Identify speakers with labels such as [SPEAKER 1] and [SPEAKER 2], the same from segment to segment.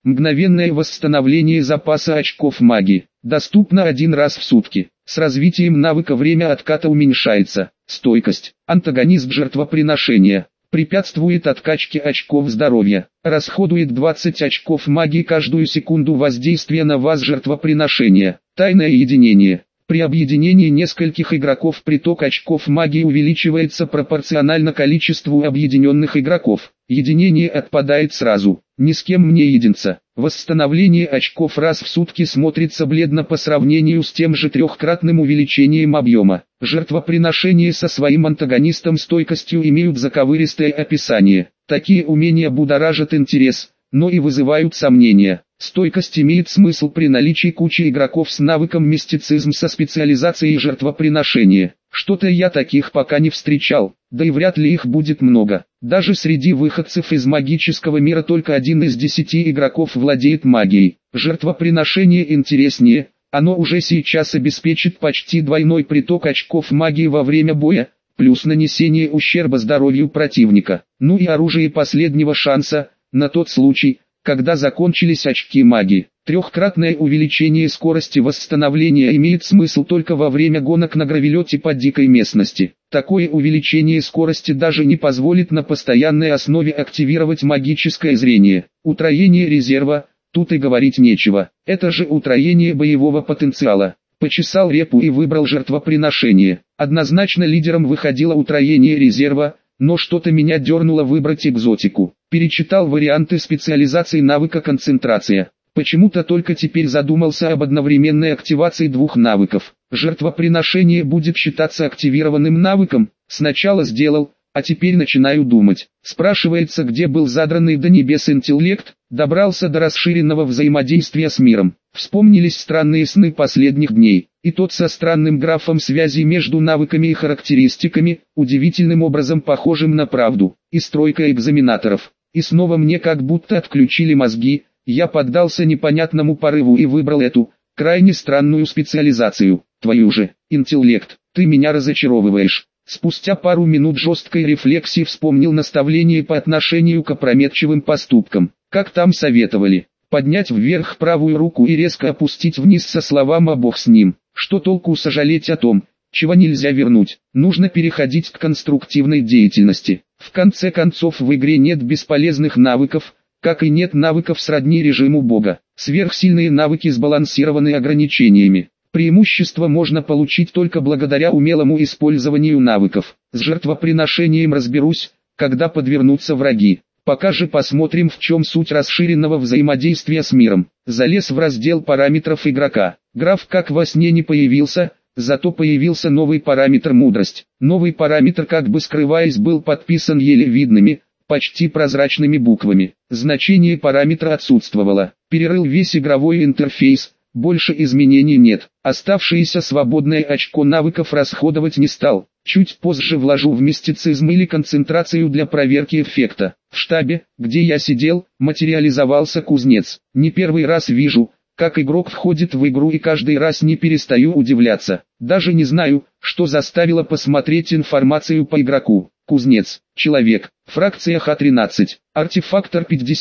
[SPEAKER 1] Мгновенное восстановление запаса очков магии. Доступно один раз в сутки. С развитием навыка время отката уменьшается. Стойкость. Антагонист жертвоприношения. Препятствует откачке очков здоровья. Расходует 20 очков магии каждую секунду воздействия на вас жертвоприношения. Тайное единение. При объединении нескольких игроков приток очков магии увеличивается пропорционально количеству объединенных игроков. Единение отпадает сразу. Ни с кем мне единца. Восстановление очков раз в сутки смотрится бледно по сравнению с тем же трехкратным увеличением объема. Жертвоприношения со своим антагонистом стойкостью имеют заковыристое описание. Такие умения будоражат интерес, но и вызывают сомнения. Стойкость имеет смысл при наличии кучи игроков с навыком мистицизм со специализацией жертвоприношения. Что-то я таких пока не встречал, да и вряд ли их будет много. Даже среди выходцев из магического мира только 1 из 10 игроков владеет магией. Жертвоприношение интереснее, оно уже сейчас обеспечит почти двойной приток очков магии во время боя, плюс нанесение ущерба здоровью противника. Ну и оружие последнего шанса, на тот случай, когда закончились очки магии. Трехкратное увеличение скорости восстановления имеет смысл только во время гонок на гравелете по дикой местности. Такое увеличение скорости даже не позволит на постоянной основе активировать магическое зрение. Утроение резерва, тут и говорить нечего. Это же утроение боевого потенциала. Почесал репу и выбрал жертвоприношение. Однозначно лидером выходило утроение резерва, но что-то меня дернуло выбрать экзотику. Перечитал варианты специализации навыка концентрация. Почему-то только теперь задумался об одновременной активации двух навыков. Жертвоприношение будет считаться активированным навыком. Сначала сделал, а теперь начинаю думать. Спрашивается, где был задранный до небес интеллект, добрался до расширенного взаимодействия с миром. Вспомнились странные сны последних дней, и тот со странным графом связи между навыками и характеристиками, удивительным образом похожим на правду, и стройка экзаменаторов. И снова мне как будто отключили мозги, я поддался непонятному порыву и выбрал эту, крайне странную специализацию. Твою же, интеллект, ты меня разочаровываешь. Спустя пару минут жесткой рефлексии вспомнил наставление по отношению к опрометчивым поступкам. Как там советовали? Поднять вверх правую руку и резко опустить вниз со словами «а Бог с ним». Что толку сожалеть о том, чего нельзя вернуть? Нужно переходить к конструктивной деятельности. В конце концов в игре нет бесполезных навыков, как и нет навыков сродни режиму Бога. Сверхсильные навыки сбалансированы ограничениями. Преимущество можно получить только благодаря умелому использованию навыков. С жертвоприношением разберусь, когда подвернутся враги. Пока же посмотрим, в чем суть расширенного взаимодействия с миром. Залез в раздел параметров игрока. Граф как во сне не появился, зато появился новый параметр мудрость. Новый параметр, как бы скрываясь, был подписан еле видными, почти прозрачными буквами. Значение параметра отсутствовало. Перерыл весь игровой интерфейс. Больше изменений нет. Оставшееся свободное очко навыков расходовать не стал. Чуть позже вложу в мистицизм или концентрацию для проверки эффекта. В штабе, где я сидел, материализовался кузнец. Не первый раз вижу, как игрок входит в игру, и каждый раз не перестаю удивляться. Даже не знаю, что заставило посмотреть информацию по игроку. Кузнец, человек, фракция Х13, артефактор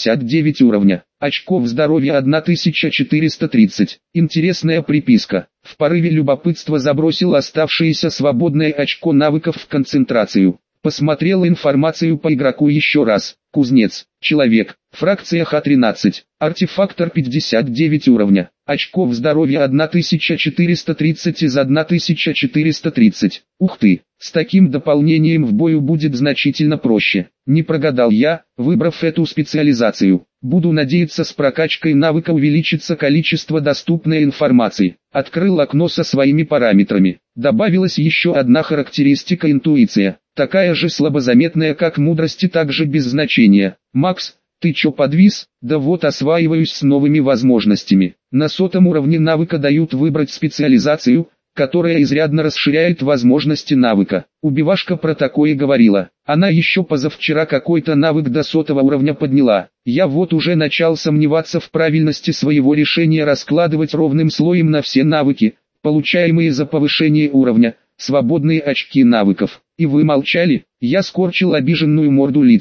[SPEAKER 1] 59 уровня, очков здоровья 1430. Интересная приписка. В порыве любопытства забросил оставшееся свободное очко навыков в концентрацию. Посмотрел информацию по игроку еще раз. Кузнец, человек, фракция Х13, артефактор 59 уровня, очков здоровья 1430 из 1430. Ух ты, с таким дополнением в бою будет значительно проще. Не прогадал я, выбрав эту специализацию. Буду надеяться, с прокачкой навыка увеличится количество доступной информации. Открыл окно со своими параметрами. Добавилась еще одна характеристика — интуиция. Такая же слабозаметная, как мудрость, и также без значения. Макс, ты чё подвис? Да вот осваиваюсь с новыми возможностями. На 100-м уровне навыка дают выбрать специализацию, которая изрядно расширяет возможности навыка. Убивашка про такое говорила. Она еще позавчера какой-то навык до 100-го уровня подняла. Я вот уже начал сомневаться в правильности своего решения раскладывать ровным слоем на все навыки, получаемые за повышение уровня, свободные очки навыков. И вы молчали? Я скорчил обиженную морду лица.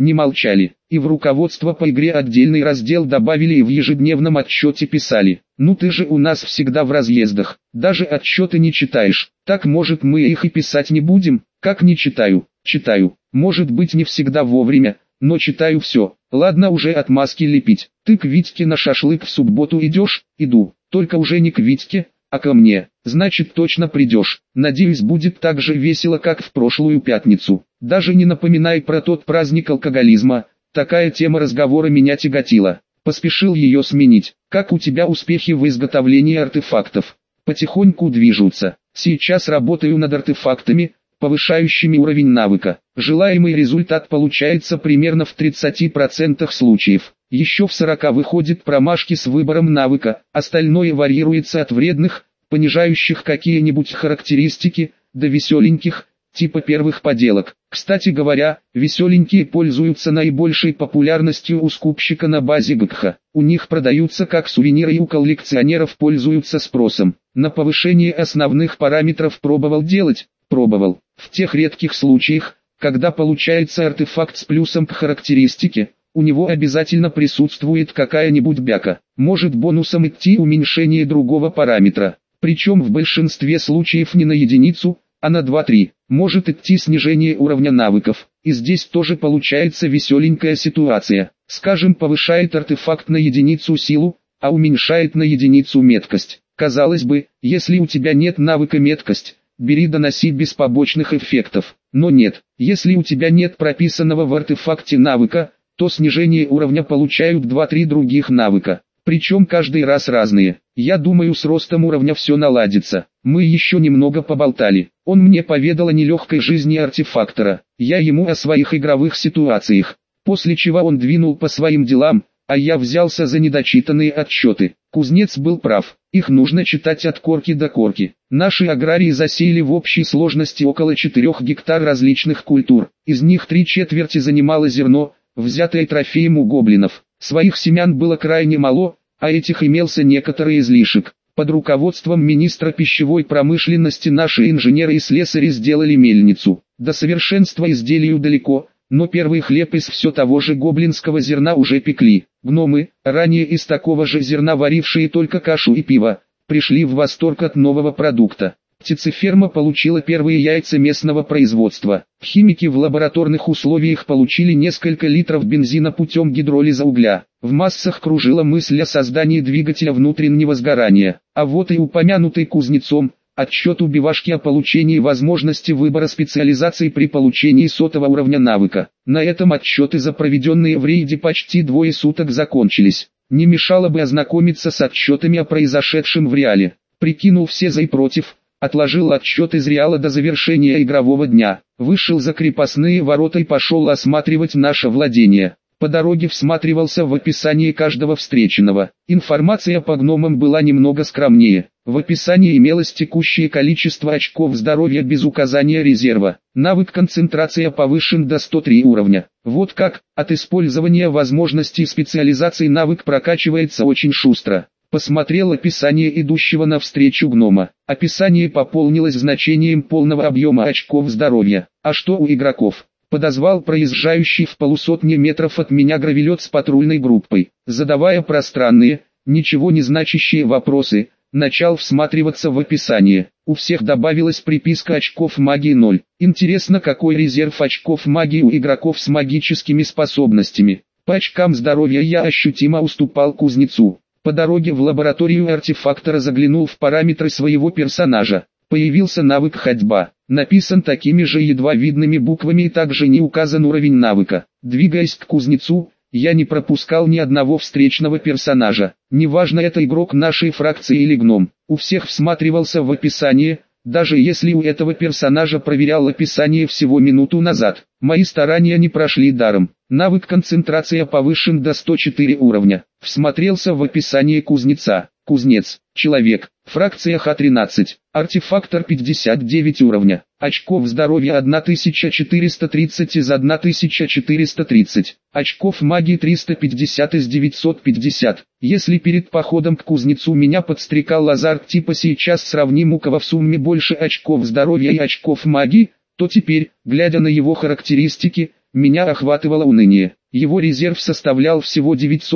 [SPEAKER 1] не молчали, и в руководство по игре отдельный раздел добавили и в ежедневном отчете писали: «Ну ты же у нас всегда в разъездах, даже отчеты не читаешь, так может мы их и писать не будем?» «Как не читаю? Читаю, может быть не всегда вовремя, но читаю все. Ладно уже отмазки лепить. Ты к Витьке на шашлык в субботу идешь?» «Иду, только уже не к Витьке, а ко мне. Значит точно придешь. Надеюсь будет так же весело как в прошлую пятницу. Даже не напоминай про тот праздник алкоголизма, такая тема разговора меня тяготила». Поспешил ее сменить. «Как у тебя успехи в изготовлении артефактов?» «Потихоньку движутся. Сейчас работаю над артефактами, повышающими уровень навыка. Желаемый результат получается примерно в 30% случаев. Еще в 40 выходит промашки с выбором навыка, остальное варьируется от вредных, понижающих какие-нибудь характеристики, до веселеньких, типа первых поделок. Кстати говоря, веселенькие пользуются наибольшей популярностью у скупщика на базе ГКХ. У них продаются как сувениры и у коллекционеров пользуются спросом. На повышение основных параметров пробовал делать? Пробовал. В тех редких случаях, когда получается артефакт с плюсом к характеристике, у него обязательно присутствует какая-нибудь бяка. Может бонусом идти уменьшение другого параметра. Причем в большинстве случаев не на единицу, а на 2-3. Может идти снижение уровня навыков. И здесь тоже получается веселенькая ситуация. Скажем, повышает артефакт на единицу силу, а уменьшает на единицу меткость. Казалось бы, если у тебя нет навыка меткость, бери доноси без побочных эффектов. Но нет, если у тебя нет прописанного в артефакте навыка, то снижение уровня получают 2-3 других навыка. Причем каждый раз разные. Я думаю, с ростом уровня все наладится. Мы еще немного поболтали. Он мне поведал о нелегкой жизни артефактора. Я ему о своих игровых ситуациях. После чего он двинул по своим делам, а я взялся за недочитанные отчеты. Кузнец был прав. Их нужно читать от корки до корки. Наши аграрии засеяли в общей сложности около 4 гектар различных культур. Из них 3/4 занимало зерно, взятое трофеем у гоблинов. Своих семян было крайне мало, а этих имелся некоторый излишек. Под руководством министра пищевой промышленности наши инженеры и слесари сделали мельницу. До совершенства изделию далеко, но первый хлеб из все того же гоблинского зерна уже пекли. Гномы, ранее из такого же зерна варившие только кашу и пиво, пришли в восторг от нового продукта. Птицеферма получила первые яйца местного производства. Химики в лабораторных условиях получили несколько литров бензина путем гидролиза угля. В массах кружила мысль о создании двигателя внутреннего сгорания. А вот и упомянутый кузнецом отчет убивашки о получении возможности выбора специализации при получении 100-го уровня навыка. На этом отчеты за проведенные в рейде почти 2 суток закончились. Не мешало бы ознакомиться с отчетами о произошедшем в реале. Прикинул все за и против. Отложил отчет из реала до завершения игрового дня, вышел за крепостные ворота и пошел осматривать наше владение. По дороге всматривался в описание каждого встреченного. Информация по гномам была немного скромнее. В описании имелось текущее количество очков здоровья без указания резерва. Навык концентрация повышен до 103 уровня. Вот как, от использования возможностей специализации навык прокачивается очень шустро. Посмотрел описание идущего навстречу гнома. Описание пополнилось значением полного объема очков здоровья. А что у игроков? Подозвал проезжающий в полусотни метров от меня гравелет с патрульной группой. Задавая пространные, ничего не значащие вопросы, начал всматриваться в описание. У всех добавилась приписка очков магии 0. Интересно, какой резерв очков магии у игроков с магическими способностями. По очкам здоровья я ощутимо уступал кузнецу. По дороге в лабораторию артефактора заглянул в параметры своего персонажа. Появился навык ходьба. Написан такими же едва видными буквами и также не указан уровень навыка. Двигаясь к кузнецу, я не пропускал ни одного встречного персонажа. Неважно, это игрок нашей фракции или гном. У всех всматривался в описание, даже если у этого персонажа проверял описание всего минуту назад. Мои старания не прошли даром. Навык концентрация повышен до 104 уровня. Всмотрелся в описание кузнеца. Кузнец, человек, фракция Х13, артефактор 59 уровня, очков здоровья 1430 из 1430, очков магии 350 из 950. Если перед походом к кузнецу меня подстрекал азарт типа сейчас сравним у кого в сумме больше очков здоровья и очков магии, то теперь, глядя на его характеристики, меня охватывало уныние. Его резерв составлял всего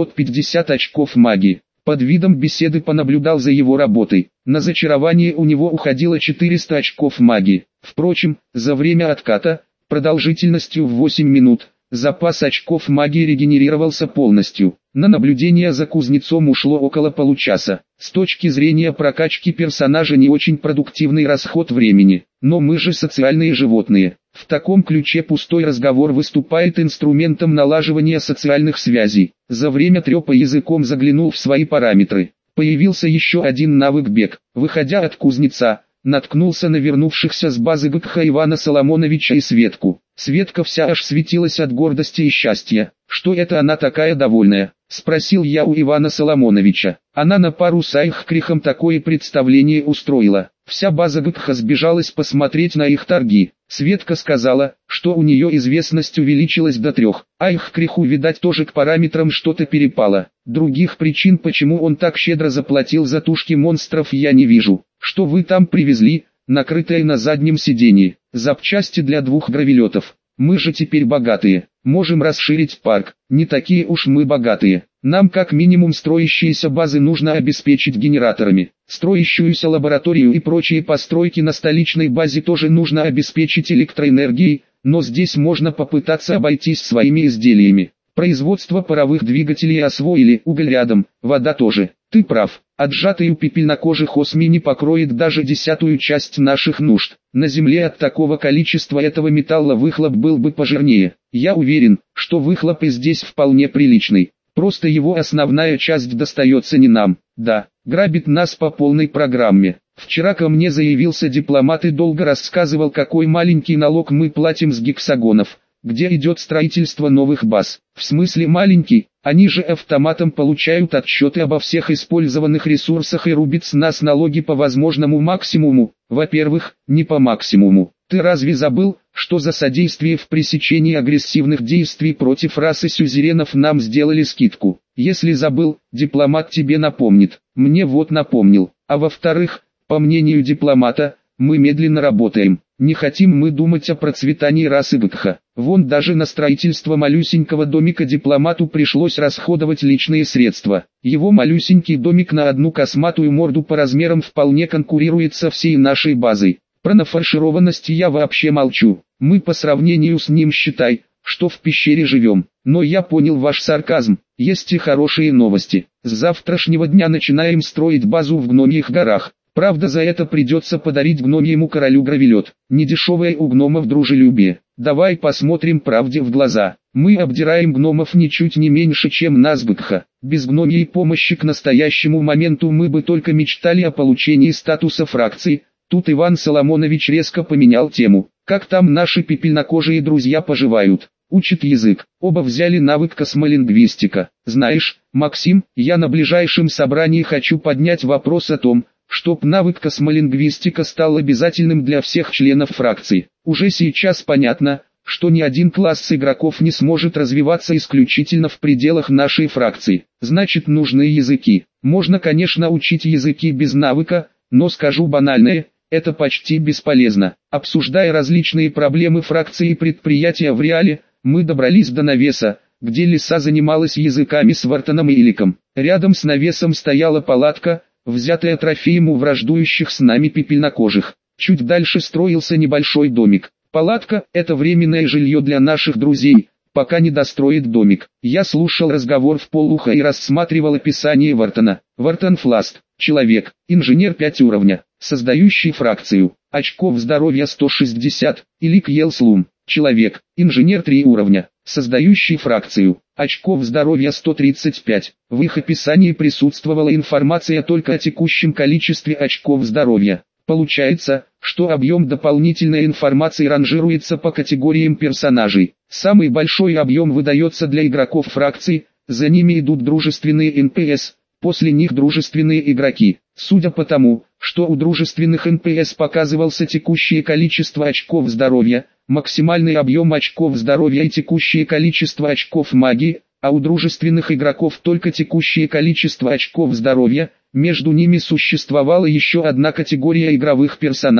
[SPEAKER 1] 950 очков магии. Под видом беседы понаблюдал за его работой. На зачарование у него уходило 400 очков магии. Впрочем, за время отката, продолжительностью в 8 минут, запас очков магии регенерировался полностью. На наблюдение за кузнецом ушло около получаса. С точки зрения прокачки персонажа не очень продуктивный расход времени. Но мы же социальные животные. В таком ключе пустой разговор выступает инструментом налаживания социальных связей. За время трепа языком заглянул в свои параметры. Появился еще один навык бег. Выходя от кузнеца, наткнулся на вернувшихся с базы ГКХ Ивана Соломоновича и Светку. Светка вся аж светилась от гордости и счастья. «Что это она такая довольная?» — спросил я у Ивана Соломоновича. Она на пару с Айхкрихом такое представление устроила. Вся база ГКХ сбежалась посмотреть на их торги. Светка сказала, что у нее известность увеличилась до 3. Айхкриху, видать, тоже к параметрам что-то перепало. Других причин, почему он так щедро заплатил за тушки монстров, я не вижу. «Что вы там привезли?» «Накрытое на заднем сиденье. Запчасти для 2 гравелетов. Мы же теперь богатые. Можем расширить парк. Не такие уж мы богатые. Нам как минимум строящиеся базы нужно обеспечить генераторами. Строящуюся лабораторию и прочие постройки на столичной базе тоже нужно обеспечить электроэнергией, но здесь можно попытаться обойтись своими изделиями. Производство паровых двигателей освоили, уголь рядом, вода тоже. Ты прав, отжатый у пепельнокожих осмий не покроет даже 10-ую часть наших нужд. На Земле от такого количества этого металла выхлоп был бы пожирнее. Я уверен, что выхлоп и здесь вполне приличный. Просто его основная часть достается не нам. Да, грабит нас по полной программе. Вчера ко мне заявился дипломат и долго рассказывал, какой маленький налог мы платим с гексагонов, где идет строительство новых баз. В смысле маленький? Они же автоматом получают отчеты обо всех использованных ресурсах и рубят с нас налоги по возможному максимуму. Во-первых, не по максимуму. Ты разве забыл, что за содействие в пресечении агрессивных действий против расы сюзеренов нам сделали скидку? Если забыл, дипломат тебе напомнит. Мне вот напомнил. А во-вторых, по мнению дипломата, мы медленно работаем. Не хотим мы думать о процветании расы ГКХ. Вон даже на строительство малюсенького домика дипломату пришлось расходовать личные средства. Его малюсенький домик на одну косматую морду по размерам вполне конкурирует со всей нашей базой. Про нафаршированность я вообще молчу. Мы по сравнению с ним считай, что в пещере живем. Но я понял ваш сарказм. Есть и хорошие новости. С завтрашнего дня начинаем строить базу в Гномьих горах. Правда, за это придется подарить гномьему королю гравелет. Недешевое у гномов дружелюбие. Давай посмотрим правде в глаза. Мы обдираем гномов ничуть не меньше, чем нас ГКХ. Без гномьей помощи к настоящему моменту мы бы только мечтали о получении статуса фракции. Тут Иван Соломонович резко поменял тему. Как там наши пепельнокожие друзья поживают? Учат язык. Оба взяли навык космолингвистика. Знаешь, Максим, я на ближайшем собрании хочу поднять вопрос о том, чтоб навык космолингвистика стал обязательным для всех членов фракции. Уже сейчас понятно, что ни один класс игроков не сможет развиваться исключительно в пределах нашей фракции. Значит, нужны языки. Можно, конечно, учить языки без навыка, но скажу банальное, это почти бесполезно. Обсуждая различные проблемы фракции и предприятия в реале, мы добрались до навеса, где Лиса занималась языками с Вартаном и Иликом. Рядом с навесом стояла палатка, взятая трофеем у враждующих с нами пепельнокожих. Чуть дальше строился небольшой домик. Палатка – это временное жилье для наших друзей, пока не достроит домик. Я слушал разговор вполуха и рассматривал описание Вартана. Вартан Фласт, человек, инженер 5 уровня, создающий фракцию, очков здоровья 160, Илик Елслум, человек, инженер 3 уровня, создающий фракцию, очков здоровья 135. В их описании присутствовала информация только о текущем количестве очков здоровья. Получается, что объем дополнительной информации ранжируется по категориям персонажей. Самый большой объем выдается для игроков фракций, за ними идут дружественные НПС, после них дружественные игроки. Судя по тому, что у дружественных НПС показывался текущее количество очков здоровья, максимальный объем очков здоровья и текущее количество очков магии, а у дружественных игроков только текущее количество очков здоровья, между ними существовала еще одна категория игровых персонажей.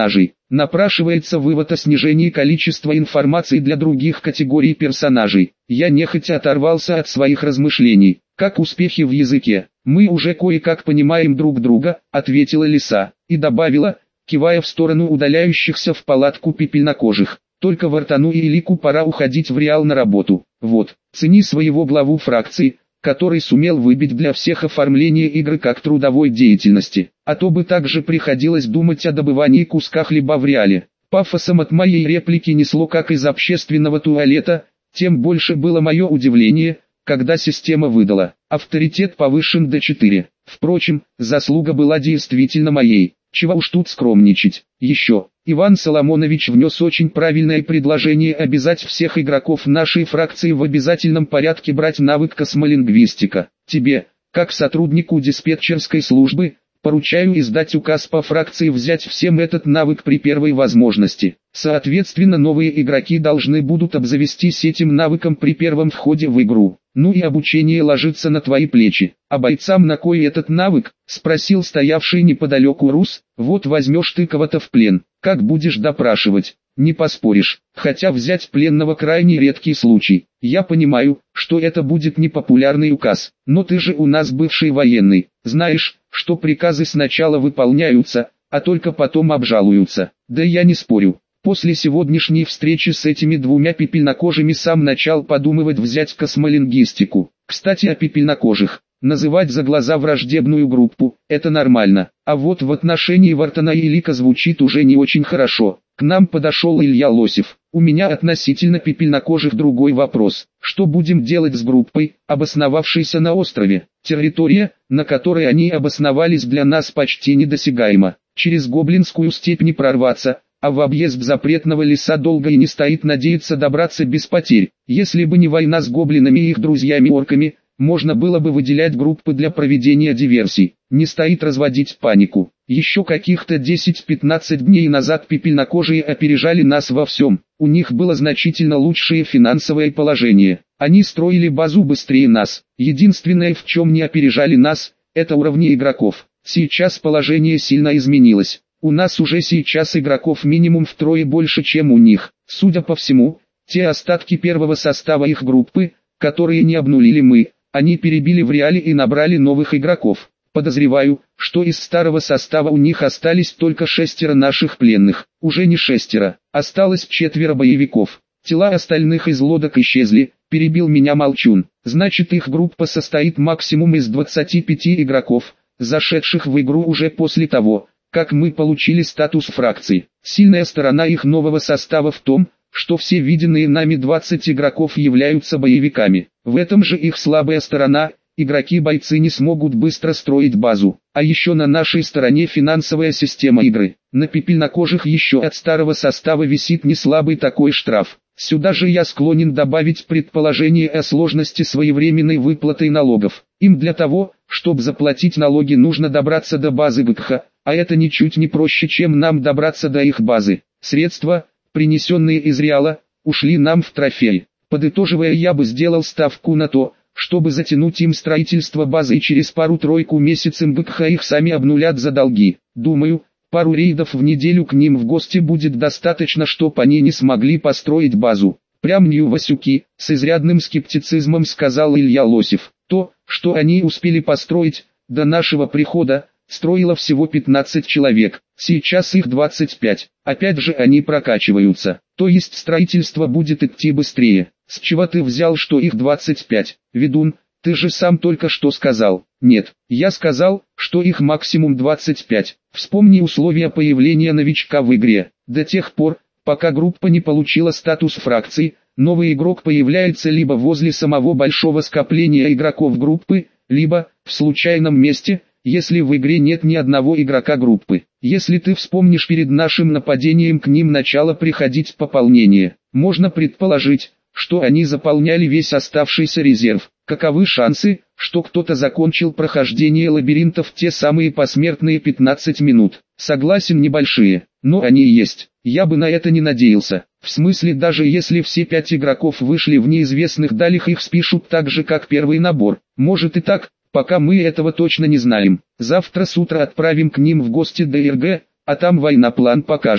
[SPEAKER 1] Напрашивается вывод о снижении количества информации для других категорий персонажей. Я нехотя оторвался от своих размышлений. Как успехи в языке? Мы уже кое-как понимаем друг друга, ответила лиса, и добавила, кивая в сторону удаляющихся в палатку пепельнокожих. Только Вартану и Элику пора уходить в Реал на работу. Вот, цени своего главу фракции, который сумел выбить для всех оформление игры как трудовой деятельности. А то бы также приходилось думать о добывании куска хлеба в Реале. Пафосом от моей реплики несло как из общественного туалета, тем больше было мое удивление, когда система выдала. Авторитет повышен до 4. Впрочем, заслуга была действительно моей. Чего уж тут скромничать. Еще, Иван Соломонович внес очень правильное предложение обязать всех игроков нашей фракции в обязательном порядке брать навык космолингвистика. Тебе, как сотруднику диспетчерской службы, поручаю издать указ по фракции взять всем этот навык при первой возможности. Соответственно, новые игроки должны будут обзавестись этим навыком при первом входе в игру. Ну и обучение ложится на твои плечи. А бойцам на кой этот навык? Спросил стоявший неподалеку Рус. Вот возьмешь ты кого-то в плен, как будешь допрашивать? Не поспоришь, хотя взять пленного крайне редкий случай. Я понимаю, что это будет непопулярный указ, но ты же у нас бывший военный, знаешь, что приказы сначала выполняются, а только потом обжалуются. Да я не спорю. После сегодняшней встречи с этими двумя пепельнокожими сам начал подумывать взять космолингвистику. Кстати, о пепельнокожих. Называть за глаза враждебную группу – это нормально, а вот в отношении Вартана и Элика звучит уже не очень хорошо. К нам подошел Илья Лосев. У меня относительно пепельнокожих другой вопрос. Что будем делать с группой, обосновавшейся на острове? Территория, на которой они обосновались, для нас почти недосягаема. Через Гоблинскую степь не прорваться, а в объезд запретного леса долго и не стоит надеяться добраться без потерь. Если бы не война с гоблинами и их друзьями-орками, можно было бы выделять группы для проведения диверсий. Не стоит разводить панику. Еще каких-то 10-15 дней назад пепельнокожие опережали нас во всем. У них было значительно лучшее финансовое положение. Они строили базу быстрее нас. Единственное, в чем не опережали нас, это уровни игроков. Сейчас положение сильно изменилось. У нас уже сейчас игроков минимум втрое больше, чем у них. Судя по всему, те остатки первого состава их группы, которые не обнулили мы, они перебили в Реале и набрали новых игроков. Подозреваю, что из старого состава у них остались только 6 наших пленных. Уже не 6, осталось 4 боевиков. Тела остальных из лодок исчезли, перебил меня Молчун. Значит, их группа состоит максимум из 25 игроков, зашедших в игру уже после того, как мы получили статус фракции. Сильная сторона их нового состава в том, что все виденные нами 20 игроков являются боевиками. В этом же их слабая сторона – игроки-бойцы не смогут быстро строить базу. А еще на нашей стороне финансовая система игры. На пепельнокожих еще от старого состава висит неслабый такой штраф. Сюда же я склонен добавить предположение о сложности своевременной выплаты налогов. Им для того, чтобы заплатить налоги, нужно добраться до базы ГКХ, а это ничуть не проще, чем нам добраться до их базы. Средства, принесенные из Реала, ушли нам в трофей. Подытоживая, я бы сделал ставку на то, чтобы затянуть им строительство базы, и через пару-тройку месяцев ГКХ их сами обнулят за долги. Думаю, пару рейдов в неделю к ним в гости будет достаточно, чтоб они не смогли построить базу. Прям не Васюки, с изрядным скептицизмом сказал Илья Лосев. То, что они успели построить, до нашего прихода, строило всего 15 человек, сейчас их 25, опять же они прокачиваются, то есть строительство будет идти быстрее. С чего ты взял, что их 25, ведун, ты же сам только что сказал. Нет, я сказал, что их максимум 25, вспомни условия появления новичка в игре. До тех пор, пока группа не получила статус фракции, новый игрок появляется либо возле самого большого скопления игроков группы, либо в случайном месте, если в игре нет ни одного игрока группы. Если ты вспомнишь, перед нашим нападением к ним начало приходить пополнение, можно предположить, что они заполняли весь оставшийся резерв. Каковы шансы, что кто-то закончил прохождение лабиринта в те самые посмертные 15 минут? Согласен, небольшие, но они есть. Я бы на это не надеялся. В смысле, даже если все 5 игроков вышли в неизвестных далях, их спишут так же, как первый набор. Может и так, пока мы этого точно не знаем. Завтра с утра отправим к ним в гости ДРГ, а там война план покажет.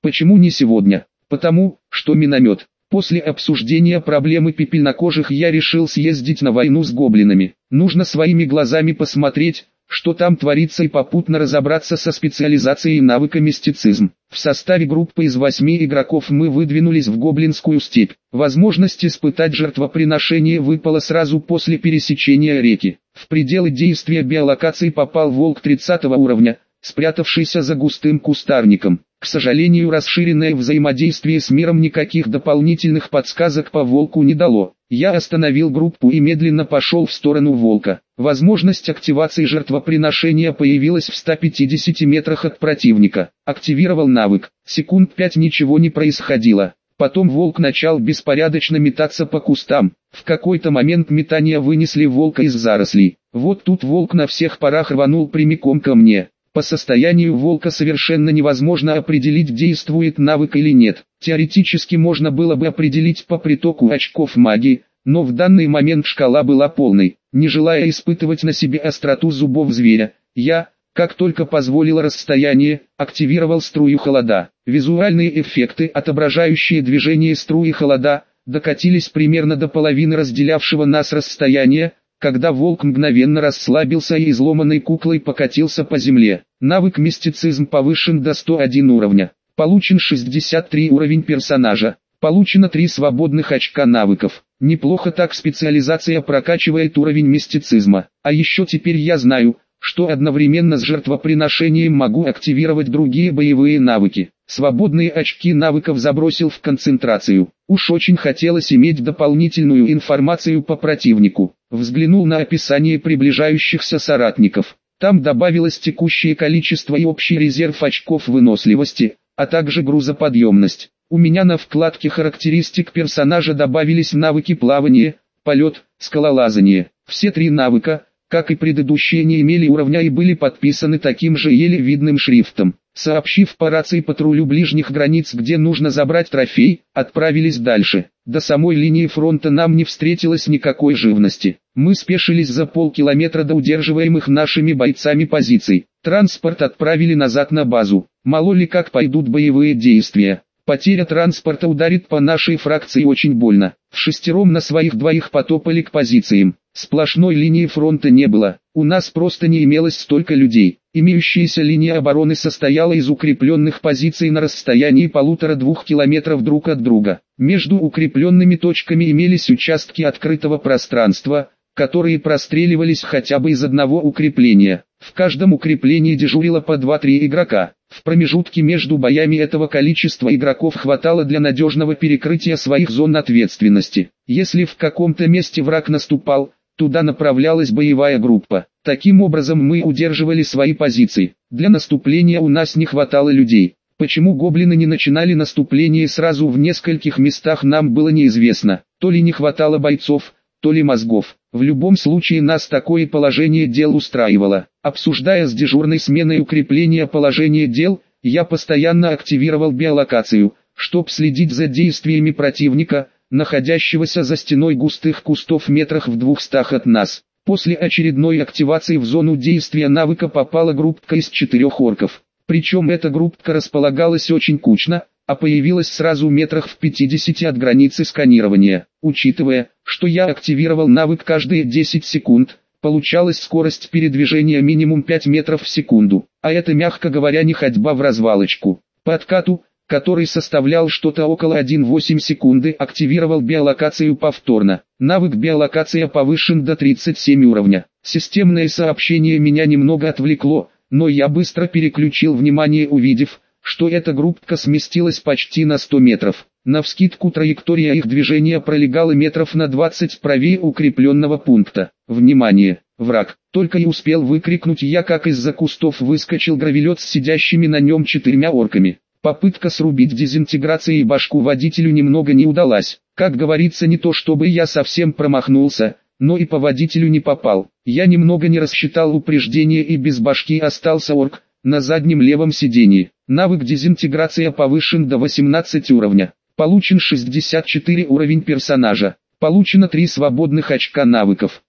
[SPEAKER 1] Почему не сегодня? Потому, что миномет. После обсуждения проблемы пепельнокожих я решил съездить на войну с гоблинами. Нужно своими глазами посмотреть, что там творится, и попутно разобраться со специализацией навыка мистицизм. В составе группы из 8 игроков мы выдвинулись в гоблинскую степь. Возможность испытать жертвоприношение выпала сразу после пересечения реки. В пределы действия биолокации попал волк 30 уровня, спрятавшийся за густым кустарником. К сожалению, расширенное взаимодействие с миром никаких дополнительных подсказок по волку не дало. Я остановил группу и медленно пошел в сторону волка. Возможность активации жертвоприношения появилась в 150 метрах от противника. Активировал навык. Секунд 5 ничего не происходило. Потом волк начал беспорядочно метаться по кустам. В какой-то момент метания вынесли волка из зарослей. Вот тут волк на всех парах рванул прямиком ко мне. По состоянию волка совершенно невозможно определить, действует навык или нет. Теоретически можно было бы определить по притоку очков магии, но в данный момент шкала была полной. Не желая испытывать на себе остроту зубов зверя, я, как только позволило расстояние, активировал струю холода. Визуальные эффекты, отображающие движение струи холода, докатились примерно до половины разделявшего нас расстояния, когда волк мгновенно расслабился и изломанной куклой покатился по земле. Навык мистицизм повышен до 101 уровня. Получен 63 уровень персонажа. Получено 3 свободных очка навыков. Неплохо так специализация прокачивает уровень мистицизма. А еще теперь я знаю, что одновременно с жертвоприношением могу активировать другие боевые навыки. Свободные очки навыков забросил в концентрацию. Уж очень хотелось иметь дополнительную информацию по противнику. Взглянул на описание приближающихся соратников. Там добавилось текущее количество и общий резерв очков выносливости, а также грузоподъемность. У меня на вкладке характеристик персонажа добавились навыки плавания, полет, скалолазание. Все 3 навыка, как и предыдущие, не имели уровня и были подписаны таким же еле видным шрифтом. Сообщив по рации патрулю ближних границ, где нужно забрать трофей, отправились дальше. До самой линии фронта нам не встретилось никакой живности. Мы спешились за полкилометра до удерживаемых нашими бойцами позиций. Транспорт отправили назад на базу. Мало ли как пойдут боевые действия. Потеря транспорта ударит по нашей фракции очень больно. Вшестером на своих 2 потопали к позициям. Сплошной линии фронта не было. У нас просто не имелось столько людей. Имеющаяся линия обороны состояла из укрепленных позиций на расстоянии 1,5-2 километров друг от друга. Между укрепленными точками имелись участки открытого пространства, которые простреливались хотя бы из одного укрепления. В каждом укреплении дежурило по 2-3 игрока. В промежутке между боями этого количества игроков хватало для надежного перекрытия своих зон ответственности. Если в каком-то месте враг наступал, туда направлялась боевая группа. Таким образом мы удерживали свои позиции. Для наступления у нас не хватало людей. Почему гоблины не начинали наступление сразу в нескольких местах, нам было неизвестно. То ли не хватало бойцов, то ли мозгов. В любом случае нас такое положение дел устраивало. Обсуждая с дежурной сменой укрепления положения дел, я постоянно активировал биолокацию, чтобы следить за действиями противника, находящегося за стеной густых кустов метрах в 200 от нас. После очередной активации в зону действия навыка попала группка из 4 орков. Причем эта группка располагалась очень кучно, а появилась сразу метрах в 50 от границы сканирования. Учитывая, что я активировал навык каждые 10 секунд, получалась скорость передвижения минимум 5 метров в секунду, а это, мягко говоря, не ходьба в развалочку. По откату, который составлял что-то около 1,8 секунды, активировал биолокацию повторно. Навык биолокация повышен до 37 уровня. Системное сообщение меня немного отвлекло, но я быстро переключил внимание, увидев, что эта группка сместилась почти на 100 метров. Навскидку траектория их движения пролегала метров на 20 правее укрепленного пункта. «Внимание! Враг!» Только и успел выкрикнуть я, как из-за кустов выскочил гравелет с сидящими на нем 4 орками. Попытка срубить дезинтеграцией башку водителю немного не удалась. Как говорится, не то чтобы я совсем промахнулся, но и по водителю не попал. Я немного не рассчитал упреждение, и без башки остался орк на заднем левом сидении. Навык дезинтеграция повышен до 18 уровня. Получен 64 уровень персонажа. Получено 3 свободных очка навыков.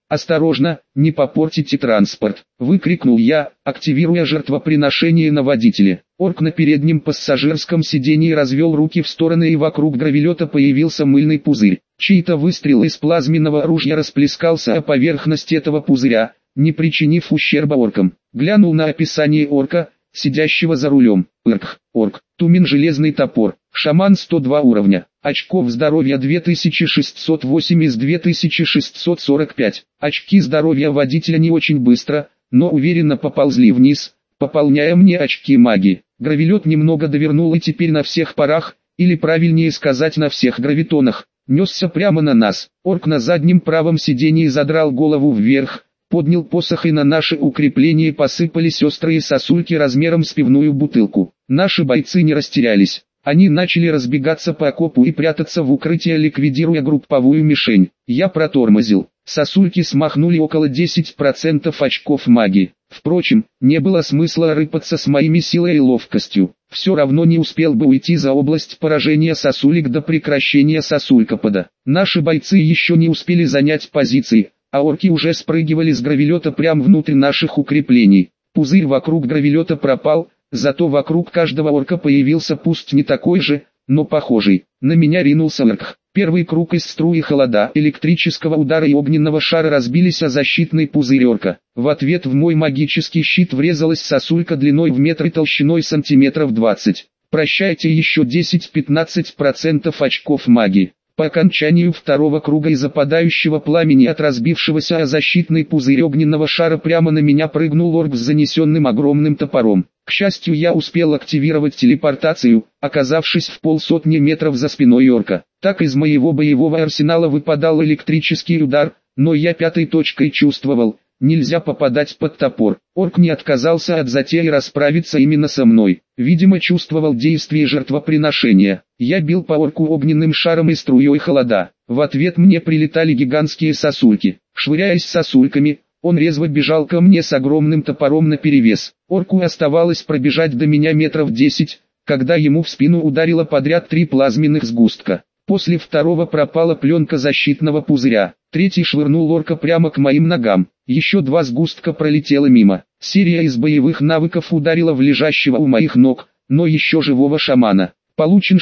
[SPEAKER 1] «Осторожно, не попортите транспорт!» – выкрикнул я, активируя жертвоприношение на водителе. Орк на переднем пассажирском сидении развел руки в стороны, и вокруг гравелета появился мыльный пузырь. Чей-то выстрел из плазменного ружья расплескался о поверхность этого пузыря, не причинив ущерба оркам. Глянул на описание орка, сидящего за рулем. Орк, Тумен железный топор, шаман 102 уровня, очков здоровья 2608 из 2645. Очки здоровья водителя не очень быстро, но уверенно поползли вниз, пополняя мне очки магии. Гравелет немного довернул и теперь на всех парах, или правильнее сказать на всех гравитонах, несся прямо на нас. Орк на заднем правом сидении задрал голову вверх, поднял посох, и на наши укрепления посыпались острые сосульки размером с пивную бутылку. Наши бойцы не растерялись. Они начали разбегаться по окопу и прятаться в укрытие, ликвидируя групповую мишень. Я протормозил. Сосульки смахнули около 10% очков магии. Впрочем, не было смысла рыпаться с моими силой и ловкостью. Все равно не успел бы уйти за область поражения сосулек до прекращения сосулькопада. Наши бойцы еще не успели занять позиции, а орки уже спрыгивали с гравелета прямо внутрь наших укреплений. Пузырь вокруг гравелета пропал, зато вокруг каждого орка появился пусть не такой же, но похожий. На меня ринулся орк. Первый круг из струи холода, электрического удара и огненного шара разбились о защитный пузырь орка. В ответ в мой магический щит врезалась сосулька длиной в метр и толщиной сантиметров 20. Прощайте еще 10-15% очков магии. По окончанию второго круга из опадающего пламени от разбившегося о защитный пузырь огненного шара прямо на меня прыгнул орк с занесенным огромным топором. К счастью, я успел активировать телепортацию, оказавшись в 150 метров за спиной орка. Так из моего боевого арсенала выпадал электрический удар, но я пятой точкой чувствовал, нельзя попадать под топор. Орк не отказался от затеи расправиться именно со мной. Видимо, чувствовал действие жертвоприношения. Я бил по орку огненным шаром и струей холода. В ответ мне прилетали гигантские сосульки. Швыряясь сосульками, он резво бежал ко мне с огромным топором наперевес. Орку оставалось пробежать до меня метров 10, когда ему в спину ударило подряд 3 плазменных сгустка. После второго пропала пленка защитного пузыря. Третий швырнул орка прямо к моим ногам. Еще 2 сгустка пролетело мимо. Серия из боевых навыков ударила в лежащего у моих ног, но еще живого шамана. Получен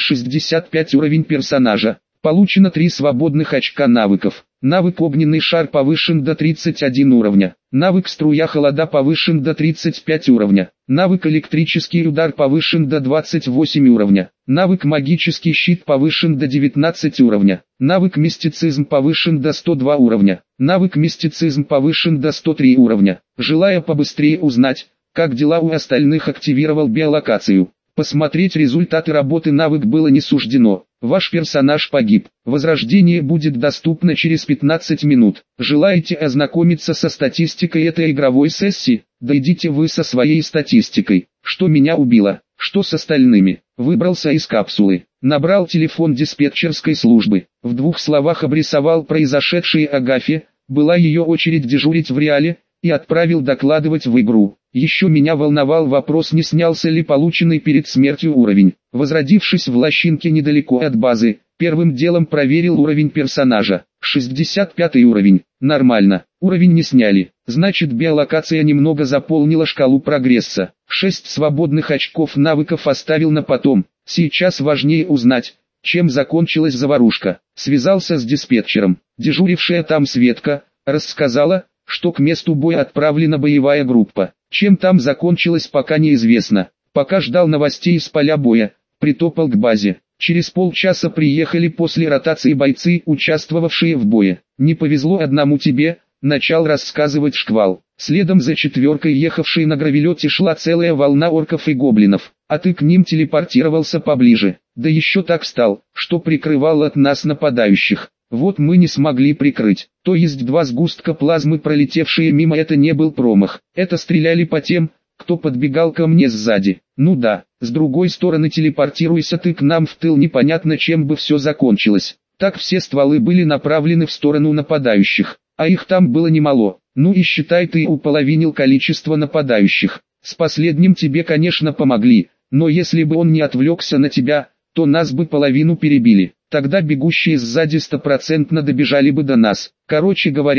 [SPEAKER 1] 65 уровень персонажа. Получено 3 свободных очка навыков. Навык огненный шар повышен до 31 уровня. Навык струя холода повышен до 35 уровня. Навык электрический удар повышен до 28 уровня. Навык магический щит повышен до 19 уровня. Навык мистицизм повышен до 102 уровня. Навык мистицизм повышен до 103 уровня. Желая побыстрее узнать, как дела у остальных, активировал биолокацию. Посмотреть результаты работы навык было не суждено. Ваш персонаж погиб. Возрождение будет доступно через 15 минут. Желаете ознакомиться со статистикой этой игровой сессии? Дойдите вы со своей статистикой. Что меня убило? Что с остальными? Выбрался из капсулы. Набрал телефон диспетчерской службы. В 2 словах обрисовал произошедшее Агафе. Была ее очередь дежурить в реале, и отправил докладывать в игру. Еще меня волновал вопрос, не снялся ли полученный перед смертью уровень. Возродившись в лощинке недалеко от базы, первым делом проверил уровень персонажа. 65 уровень. Нормально. Уровень не сняли. Значит, биолокация немного заполнила шкалу прогресса. 6 свободных очков навыков оставил на потом. Сейчас важнее узнать, чем закончилась заварушка. Связался с диспетчером. Дежурившая там Светка рассказала, что к месту боя отправлена боевая группа. Чем там закончилось, пока неизвестно. Пока ждал новостей с поля боя, притопал к базе. Через полчаса приехали после ротации бойцы, участвовавшие в бое. Не повезло одному тебе, начал рассказывать Шквал. Следом за четверкой, ехавшей на гравелете, шла целая волна орков и гоблинов, а ты к ним телепортировался поближе. Да еще так стал, что прикрывал от нас нападающих. Вот мы не смогли прикрыть. То есть 2 сгустка плазмы, пролетевшие мимо, это не был промах. Это стреляли по тем, кто подбегал ко мне сзади. Ну да, с другой стороны, телепортируйся ты к нам в тыл, непонятно чем бы все закончилось. Так все стволы были направлены в сторону нападающих, а их там было немало. Ну и считай, ты уполовинил количество нападающих. С последним тебе, конечно, помогли, но если бы он не отвлекся на тебя, то нас бы половину перебили. Тогда бегущие сзади 100% добежали бы до нас. Короче говоря,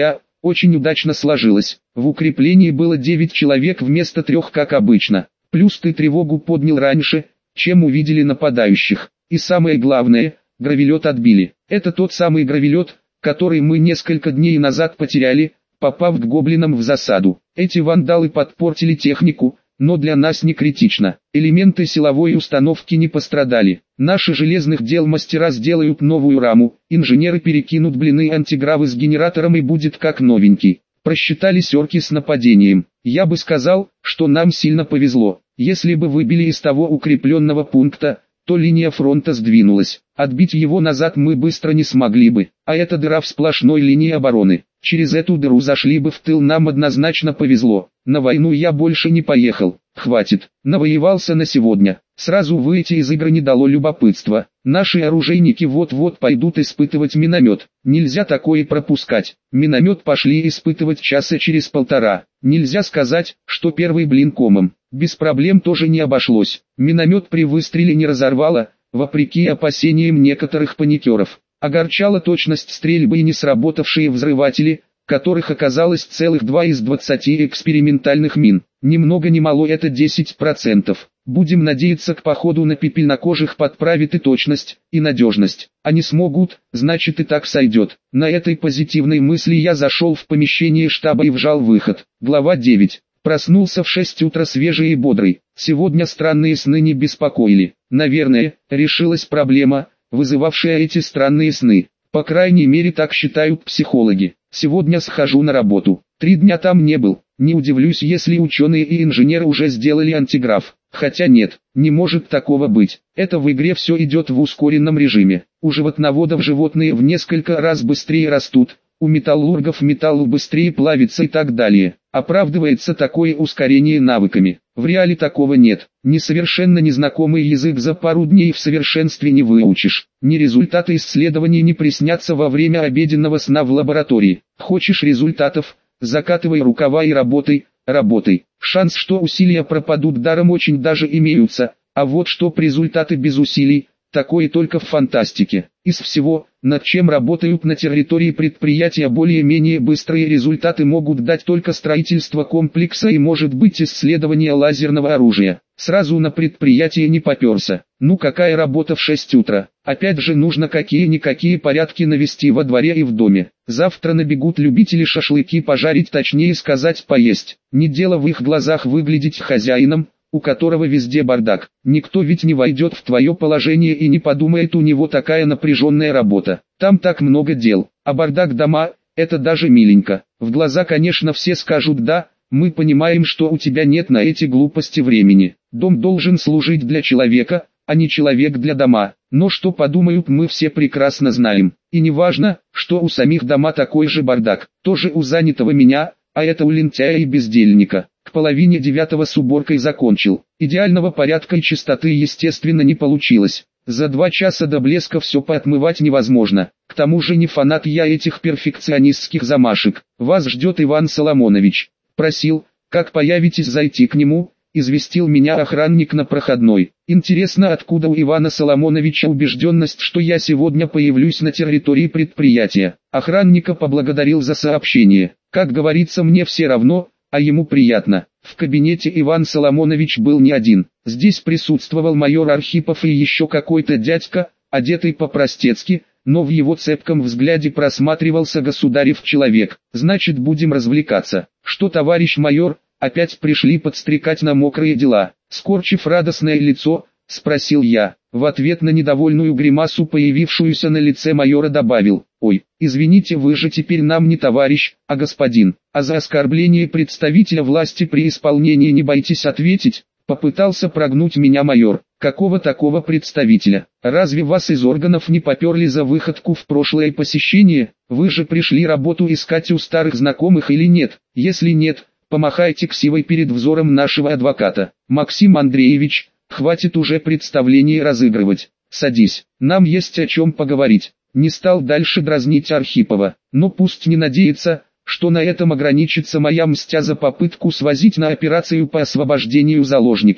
[SPEAKER 1] Очень удачно сложилось. В укреплении было 9 человек вместо 3, как обычно. Плюс ты тревогу поднял раньше, чем увидели нападающих. И самое главное, гравелет отбили. Это тот самый гравелет, который мы несколько дней назад потеряли, попав к гоблинам в засаду. Эти вандалы подпортили технику, но для нас не критично. Элементы силовой установки не пострадали. Наши железных дел мастера сделают новую раму, инженеры перекинут блины антигравы с генератором и будет как новенький. Просчитались орки с нападением. Я бы сказал, что нам сильно повезло. Если бы выбили из того укрепленного пункта, то линия фронта сдвинулась. Отбить его назад мы быстро не смогли бы, а эта дыра в сплошной линии обороны. Через эту дыру зашли бы в тыл, нам однозначно повезло. На войну я больше не поехал. Хватит, навоевался на сегодня. Сразу выйти из игры не дало любопытства. Наши оружейники вот-вот пойдут испытывать миномет. Нельзя такое пропускать. Миномет пошли испытывать часа через полтора. Нельзя сказать, что первый блин комом. Без проблем тоже не обошлось. Миномет при выстреле не разорвало, вопреки опасениям некоторых паникеров. Огорчала точность стрельбы и не сработавшие взрыватели, которых оказалось целых 2 из 20 экспериментальных мин. Ни много ни мало, это 10%. Будем надеяться, к походу на пепельнокожих подправит и точность, и надежность. Они смогут, значит и так сойдет. На этой позитивной мысли я зашел в помещение штаба и вжал выход. Глава 9. Проснулся в 6 утра свежий и бодрый. Сегодня странные сны не беспокоили. Наверное, решилась проблема, вызывавшая эти странные сны. По крайней мере, так считают психологи. Сегодня схожу на работу. 3 дня там не был. Не удивлюсь, если ученые и инженеры уже сделали антиграф. Хотя нет, не может такого быть. Это в игре все идет в ускоренном режиме. У животноводов животные в несколько раз быстрее растут, у металлургов металл быстрее плавится и так далее. Оправдывается такое ускорение навыками. В реале такого нет. Несовершенно незнакомый язык за пару дней в совершенстве не выучишь. Ни результаты исследований не приснятся во время обеденного сна в лаборатории. Хочешь результатов? Закатывай рукава и работай, работай. Шанс, что усилия пропадут даром, очень даже имеются, а вот чтоб результаты без усилий, такое только в фантастике. Из всего, над чем работают на территории предприятия, более-менее быстрые результаты могут дать только строительство комплекса и, может быть, исследование лазерного оружия. Сразу на предприятие не попёрся. Ну какая работа в 6 утра? Опять же нужно какие-никакие порядки навести во дворе и в доме. Завтра набегут любители шашлыки пожарить, точнее сказать поесть. Не дело в их глазах выглядеть хозяином, у которого везде бардак. Никто ведь не войдет в твое положение и не подумает, у него такая напряженная работа. Там так много дел, а бардак дома, это даже миленько. В глаза, конечно, все скажут: да, мы понимаем, что у тебя нет на эти глупости времени. Дом должен служить для человека, а не человек для дома. Но что подумают, мы все прекрасно знаем. И не важно, что у самих дома такой же бардак. Тоже у занятого меня, а это у лентяя и бездельника. К половине 9 с уборкой закончил. Идеального порядка и чистоты, естественно, не получилось. За 2 часа до блеска все поотмывать невозможно. К тому же не фанат я этих перфекционистских замашек. Вас ждет Иван Соломонович. Просил, как появитесь, зайти к нему, известил меня охранник на проходной. Интересно, откуда у Ивана Соломоновича убежденность, что я сегодня появлюсь на территории предприятия. Охранника поблагодарил за сообщение. Как говорится, мне все равно, а ему приятно. В кабинете Иван Соломонович был не один. Здесь присутствовал майор Архипов и еще какой-то дядька, одетый по-простецки, но в его цепком взгляде просматривался государев человек. Значит, будем развлекаться. Что, товарищ майор, опять пришли подстрекать на мокрые дела? Скорчив радостное лицо, спросил я. В ответ на недовольную гримасу, появившуюся на лице майора, добавил: ой, извините, вы же теперь нам не товарищ, а господин. А за оскорбление представителя власти при исполнении не боитесь ответить? Попытался прогнуть меня майор. Какого такого представителя? Разве вас из органов не поперли за выходку в прошлое посещение? Вы же пришли работу искать у старых знакомых или нет? Если нет, помахайте ксивой перед взором нашего адвоката. Максим Андреевич, хватит уже представление разыгрывать. Садись, нам есть о чем поговорить. Не стал дальше дразнить Архипова, но пусть не надеется, что на этом ограничится моя мстя за попытку свозить на операцию по освобождению заложников.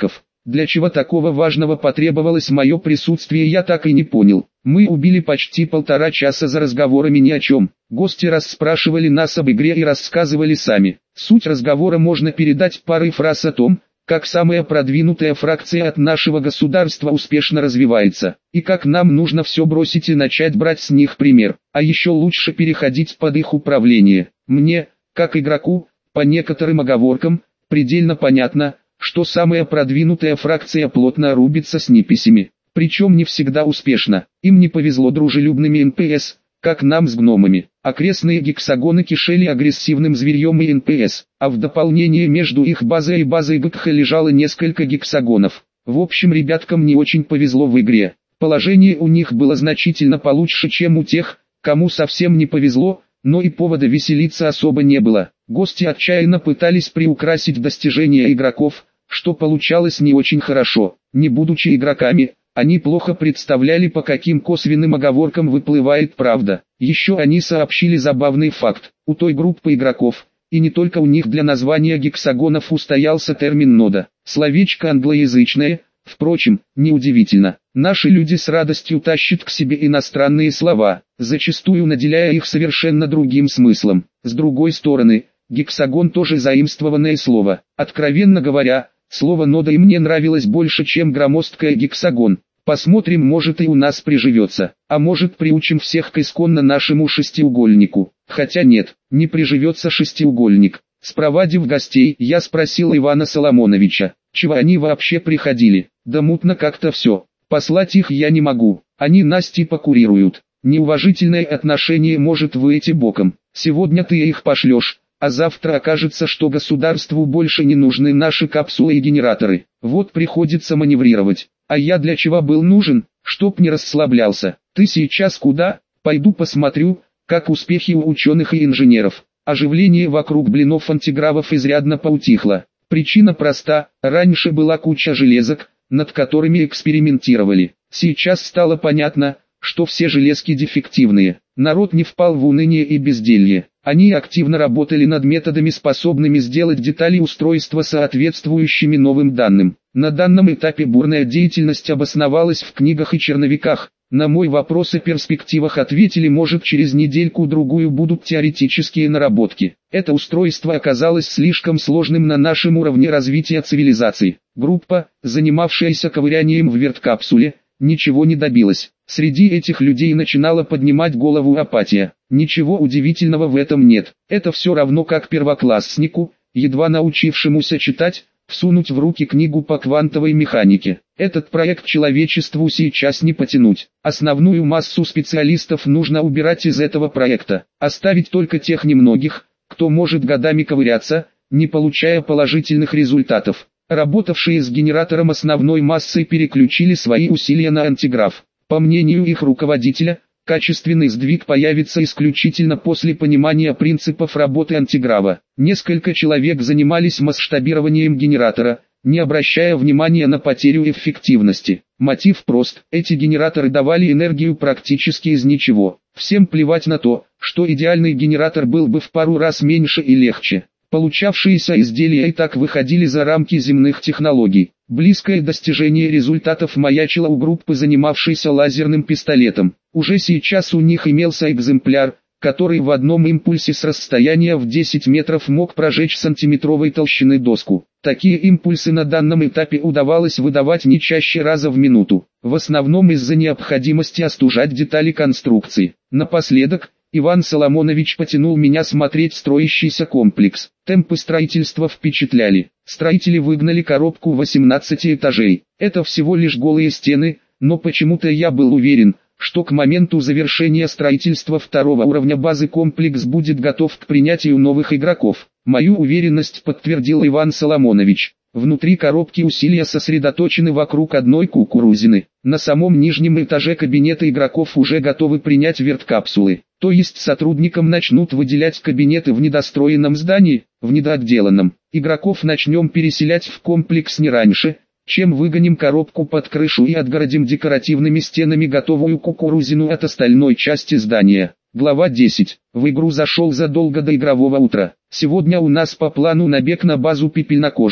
[SPEAKER 1] Для чего такого важного потребовалось мое присутствие, я так и не понял. Мы убили почти 1,5 часа за разговорами ни о чем. Гости расспрашивали нас об игре и рассказывали сами. Суть разговора можно передать парой фраз о том, как самая продвинутая фракция от нашего государства успешно развивается, и как нам нужно все бросить и начать брать с них пример, а еще лучше переходить под их управление. Мне, как игроку, по некоторым оговоркам, предельно понятно, что самая продвинутая фракция плотно рубится с неписями, причем не всегда успешно. Им не повезло дружелюбными НПС, как нам с гномами. Окрестные гексагоны кишели агрессивным зверьем и НПС, а в дополнение между их базой и базой ГКХ лежало несколько гексагонов. В общем, ребяткам не очень повезло в игре. Положение у них было значительно получше, чем у тех, кому совсем не повезло, но и повода веселиться особо не было. Гости отчаянно пытались приукрасить достижения игроков, что получалось не очень хорошо. Не будучи игроками, они плохо представляли, по каким косвенным оговоркам выплывает правда. Еще они сообщили забавный факт. У той группы игроков, и не только у них, для названия гексагонов устоялся термин «нода». Словечко англоязычное, впрочем, неудивительно. Наши люди с радостью тащат к себе иностранные слова, зачастую наделяя их совершенно другим смыслом. С другой стороны, гексагон тоже заимствованное слово. Откровенно говоря, слово «нода» и мне нравилось больше, чем громоздкое «гексагон». Посмотрим, может и у нас приживется, а может приучим всех к исконно нашему шестиугольнику. Хотя нет, не приживется шестиугольник. Спровадив гостей, я спросил Ивана Соломоновича, чего они вообще приходили. Да мутно как-то все. Послать их я не могу, они нас типа курируют. Неуважительное отношение может выйти боком. Сегодня ты их пошлешь, а завтра окажется, что государству больше не нужны наши капсулы и генераторы. Вот приходится маневрировать. А я для чего был нужен? Чтоб не расслаблялся. Ты сейчас куда? Пойду посмотрю, как успехи у ученых и инженеров. Оживление вокруг блинов антигравов изрядно поутихло. Причина проста: раньше была куча железок, над которыми экспериментировали. Сейчас стало понятно, что все железки дефективные. Народ не впал в уныние и безделье. Они активно работали над методами, способными сделать детали устройства соответствующими новым данным. На данном этапе бурная деятельность обосновалась в книгах и черновиках. На мой вопрос о перспективах ответили: может, через недельку-другую будут теоретические наработки. Это устройство оказалось слишком сложным на нашем уровне развития цивилизации. Группа, занимавшаяся ковырянием в верткапсуле, ничего не добилась. Среди этих людей начинала поднимать голову апатия. Ничего удивительного в этом нет. Это все равно как первокласснику, едва научившемуся читать, всунуть в руки книгу по квантовой механике. Этот проект человечеству сейчас не потянуть. Основную массу специалистов нужно убирать из этого проекта. Оставить только тех немногих, кто может годами ковыряться, не получая положительных результатов. Работавшие с генератором основной массой переключили свои усилия на антиграф. По мнению их руководителя, качественный сдвиг появится исключительно после понимания принципов работы антиграфа. Несколько человек занимались масштабированием генератора, не обращая внимания на потерю эффективности. Мотив прост: эти генераторы давали энергию практически из ничего. Всем плевать на то, что идеальный генератор был бы в пару раз меньше и легче. Получавшиеся изделия и так выходили за рамки земных технологий. Близкое достижение результатов маячило у группы, занимавшейся лазерным пистолетом. Уже сейчас у них имелся экземпляр, который в одном импульсе с расстояния в 10 метров мог прожечь сантиметровой толщины доску. Такие импульсы на данном этапе удавалось выдавать не чаще раза в минуту, в основном из-за необходимости остужать детали конструкции. Напоследок, Иван Соломонович потянул меня смотреть строящийся комплекс. Темпы строительства впечатляли. Строители выгнали коробку 18 этажей. Это всего лишь голые стены, но почему-то я был уверен, что к моменту завершения строительства второго уровня базы комплекс будет готов к принятию новых игроков. Мою уверенность подтвердил Иван Соломонович. Внутри коробки усилия сосредоточены вокруг одной кукурузины. На самом нижнем этаже кабинеты игроков уже готовы принять верткапсулы. То есть сотрудникам начнут выделять кабинеты в недостроенном здании, в недоотделанном. Игроков начнем переселять в комплекс не раньше, чем выгоним коробку под крышу и отгородим декоративными стенами готовую кукурузину от остальной части здания. Глава 10. В игру зашел задолго до игрового утра. Сегодня у нас по плану набег на базу пепельнокожих.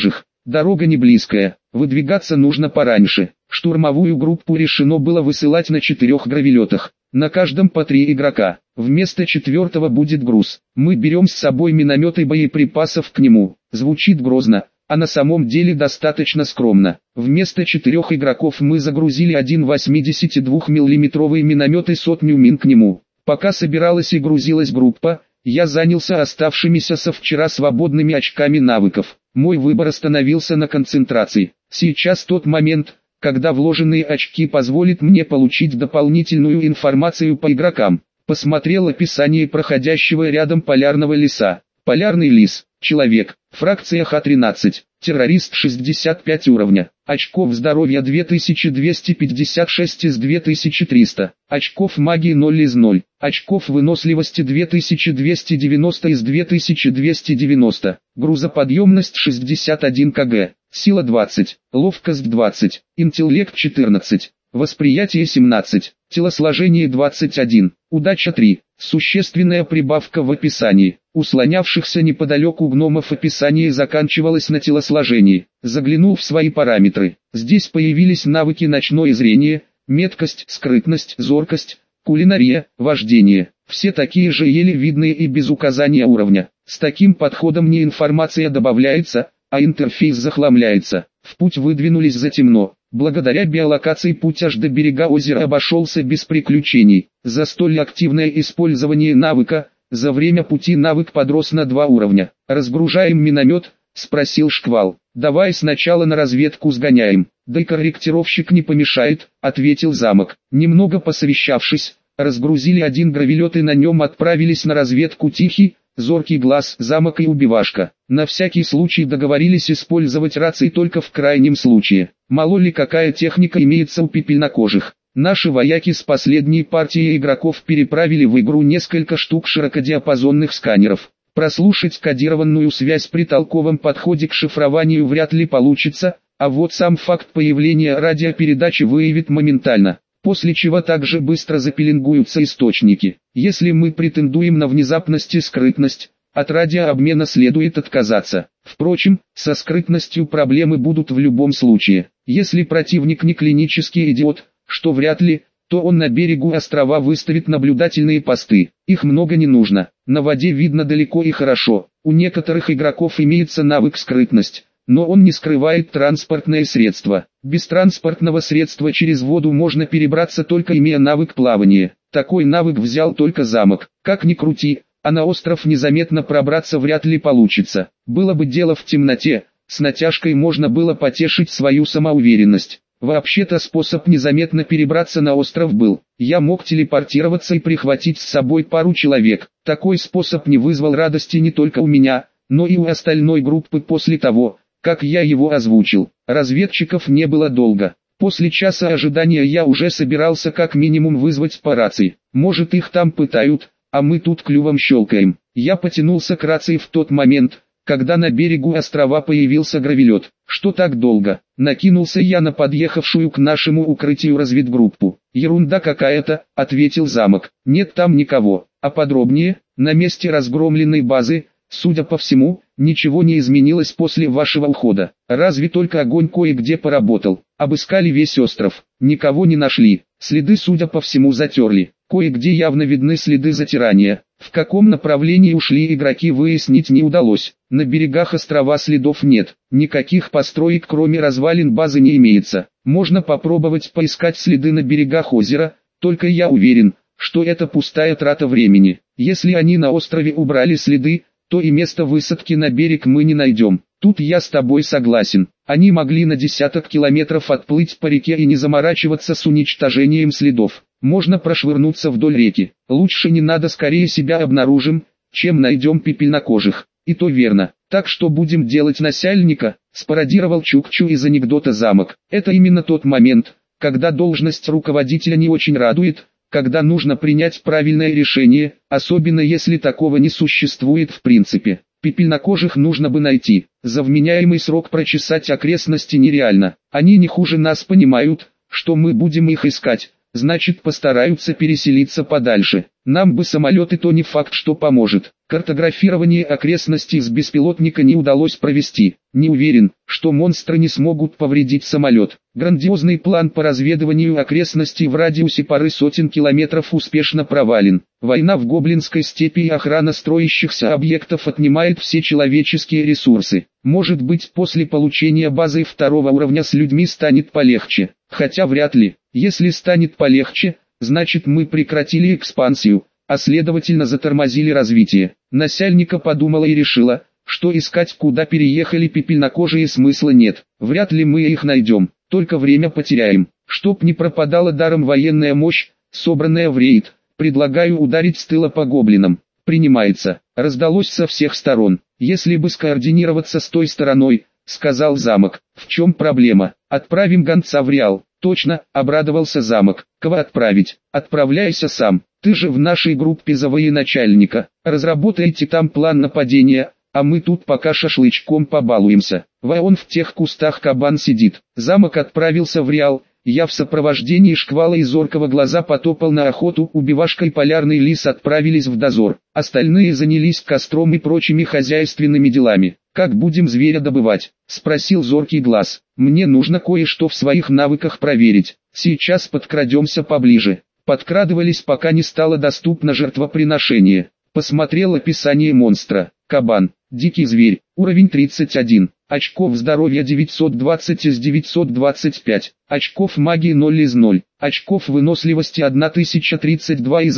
[SPEAKER 1] Дорога не близкая, выдвигаться нужно пораньше. Штурмовую группу решено было высылать на 4 гравелетах, на каждом по 3 игрока. Вместо 4-го будет груз. Мы берем с собой миномет и боеприпасов к нему. Звучит грозно, а на самом деле достаточно скромно. Вместо 4 игроков мы загрузили один 82 миллиметровый миномет и 100 мин к нему. Пока собиралась и грузилась группа, я занялся оставшимися со вчера свободными очками навыков. Мой выбор остановился на концентрации. Сейчас тот момент, когда вложенные очки позволят мне получить дополнительную информацию по игрокам. Посмотрел описание проходящего рядом полярного лиса. Полярный лис, человек, фракция Х-13, террорист 65 уровня, очков здоровья 2256 из 2300, очков магии 0 из 0, очков выносливости 2290 из 2290, грузоподъемность 61 кг, сила 20, ловкость 20, интеллект 14. Восприятие 17, телосложение 21, удача 3, существенная прибавка в описании. У слонявшихся неподалеку гномов описание заканчивалось на телосложении. Заглянул в свои параметры. Здесь появились навыки ночное зрение, меткость, скрытность, зоркость, кулинария, вождение. Все такие же еле видные и без указания уровня. С таким подходом не информация добавляется, а интерфейс захламляется. В путь выдвинулись затемно. Благодаря биолокации путь аж до берега озера обошелся без приключений. За столь активное использование навыка, за время пути навык подрос на 2 уровня. «Разгружаем миномет?» – спросил Шквал. «Давай сначала на разведку сгоняем, да и корректировщик не помешает», – ответил Замок. Немного посовещавшись, разгрузили один гравелет и на нем отправились на разведку Тихий, Зоркий Глаз, Замок и Убивашка. На всякий случай договорились использовать рации только в крайнем случае. Мало ли какая техника имеется у пепельнокожих. Наши вояки с последней партией игроков переправили в игру несколько штук широкодиапазонных сканеров. Прослушать кодированную связь при толковом подходе к шифрованию вряд ли получится, а вот сам факт появления радиопередачи выявит моментально. После чего также быстро запеленгуются источники. Если мы претендуем на внезапность и скрытность, от радиообмена следует отказаться. Впрочем, со скрытностью проблемы будут в любом случае. Если противник не клинический идиот, что вряд ли, то он на берегу острова выставит наблюдательные посты. Их много не нужно. На воде видно далеко и хорошо. У некоторых игроков имеется навык скрытность, но он не скрывает транспортное средство. Без транспортного средства через воду можно перебраться только имея навык плавания. Такой навык взял только Замок. Как ни крути, а на остров незаметно пробраться вряд ли получится. Было бы дело в темноте, с натяжкой можно было потешить свою самоуверенность. Вообще-то способ незаметно перебраться на остров был. Я мог телепортироваться и прихватить с собой пару человек. Такой способ не вызвал радости не только у меня, но и у остальной группы после того, как я его озвучил. Разведчиков не было долго. После часа ожидания я уже собирался как минимум вызвать по рации. Может их там пытают, а мы тут клювом щелкаем. Я потянулся к рации в тот момент, когда на берегу острова появился гравелет. Что так долго? Накинулся я на подъехавшую к нашему укрытию разведгруппу. Ерунда какая-то, ответил Замок. Нет там никого. А подробнее, на месте разгромленной базы, судя по всему, ничего не изменилось после вашего ухода. Разве только огонь кое-где поработал. Обыскали весь остров. Никого не нашли. Следы, судя по всему, затерли. Кое-где явно видны следы затирания. В каком направлении ушли игроки, выяснить не удалось. На берегах острова следов нет. Никаких построек кроме развалин базы не имеется. Можно попробовать поискать следы на берегах озера, только я уверен, что это пустая трата времени. Если они на острове убрали следы, то и место высадки на берег мы не найдем. Тут я с тобой согласен. Они могли на десяток километров отплыть по реке и не заморачиваться с уничтожением следов. Можно прошвырнуться вдоль реки. Лучше не надо, скорее себя обнаружим, чем найдем пепельнокожих. И то верно. Так что будем делать, насяльника? Спародировал Чукчу из анекдота Замок. Это именно тот момент, когда должность руководителя не очень радует, когда нужно принять правильное решение, особенно если такого не существует в принципе. Пепельнокожих нужно бы найти. За вменяемый срок прочесать окрестности нереально. Они не хуже нас понимают, что мы будем их искать. значит постараются переселиться подальше. Нам бы самолет, и то не факт, что поможет. Картографирование окрестностей с беспилотника не удалось провести. Не уверен, что монстры не смогут повредить самолет. Грандиозный план по разведыванию окрестностей в радиусе пары сотен километров успешно провален. Война в Гоблинской степи и охрана строящихся объектов отнимает все человеческие ресурсы. Может быть, после получения базы второго уровня с людьми станет полегче. Хотя вряд ли. Если станет полегче, значит мы прекратили экспансию, а следовательно затормозили развитие. Насяльника подумала и решила, что искать, куда переехали пепельнокожие, смысла нет. Вряд ли мы их найдем, только время потеряем. Чтоб не пропадала даром военная мощь, собранная в рейд, предлагаю ударить с тыла по гоблинам. Принимается. Раздалось со всех сторон. Если бы скоординироваться с той стороной, сказал замок. В чем проблема? Отправим гонца в Реал. Точно, обрадовался замок. Кого отправить? Отправляйся сам. Ты же в нашей группе за военачальника. Разработайте там план нападения, а мы тут пока шашлычком побалуемся. Вон в тех кустах кабан сидит. Замок отправился в Реал. Я в сопровождении Шквала и Зоркого Глаза потопал на охоту, Убивашка и Полярный Лис отправились в дозор. Остальные занялись костром и прочими хозяйственными делами. «Как будем зверя добывать?» – спросил Зоркий Глаз. «Мне нужно кое-что в своих навыках проверить. Сейчас подкрадемся поближе». Подкрадывались, пока не стало доступно жертвоприношение. Посмотрел описание монстра. Кабан. Дикий зверь. Уровень 31. Очков здоровья 920 из 925. Очков магии 0 из 0. Очков выносливости 1032 из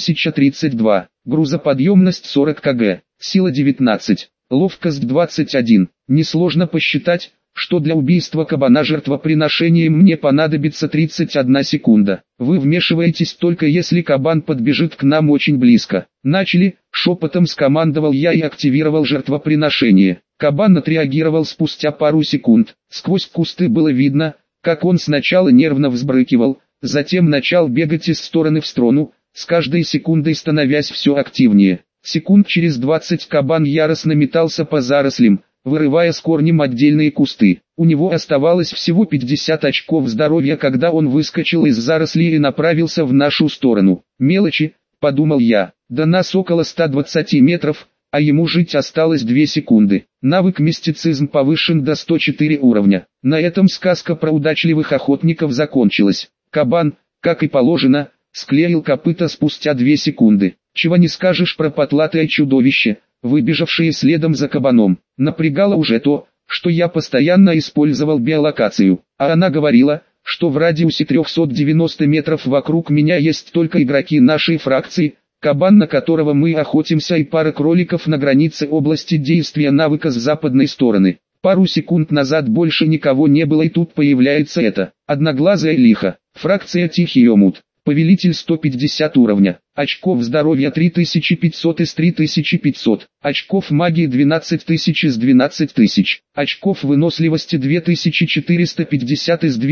[SPEAKER 1] 1032. Грузоподъемность 40 кг. Сила 19. Ловкость 21. Несложно посчитать, что для убийства кабана жертвоприношением мне понадобится 31 секунда. Вы вмешиваетесь только если кабан подбежит к нам очень близко. Начали, шепотом скомандовал я и активировал жертвоприношение. Кабан отреагировал спустя пару секунд. Сквозь кусты было видно, как он сначала нервно взбрыкивал, затем начал бегать из стороны в сторону, с каждой секундой становясь все активнее. Секунд через 20 кабан яростно метался по зарослям, вырывая с корнем отдельные кусты. У него оставалось всего 50 очков здоровья, когда он выскочил из зарослей и направился в нашу сторону. «Мелочи», — подумал я, — «до нас около 120 метров, а ему жить осталось 2 секунды». Навык мистицизм повышен до 104 уровня. На этом сказка про удачливых охотников закончилась. Кабан, как и положено, склеил копыта спустя 2 секунды. Чего не скажешь про потлатое чудовище, выбежавшие следом за кабаном. Напрягало уже то, что я постоянно использовал биолокацию, а она говорила, что в радиусе 390 метров вокруг меня есть только игроки нашей фракции, кабан, на которого мы охотимся, и пара кроликов на границе области действия навыка с западной стороны. Пару секунд назад больше никого не было, и тут появляется это, одноглазая лиха, фракция Тихий Омут. Повелитель 150 уровня. Очков здоровья 3500 из 3500. Очков магии 12000 из 12000. Очков выносливости 2450 из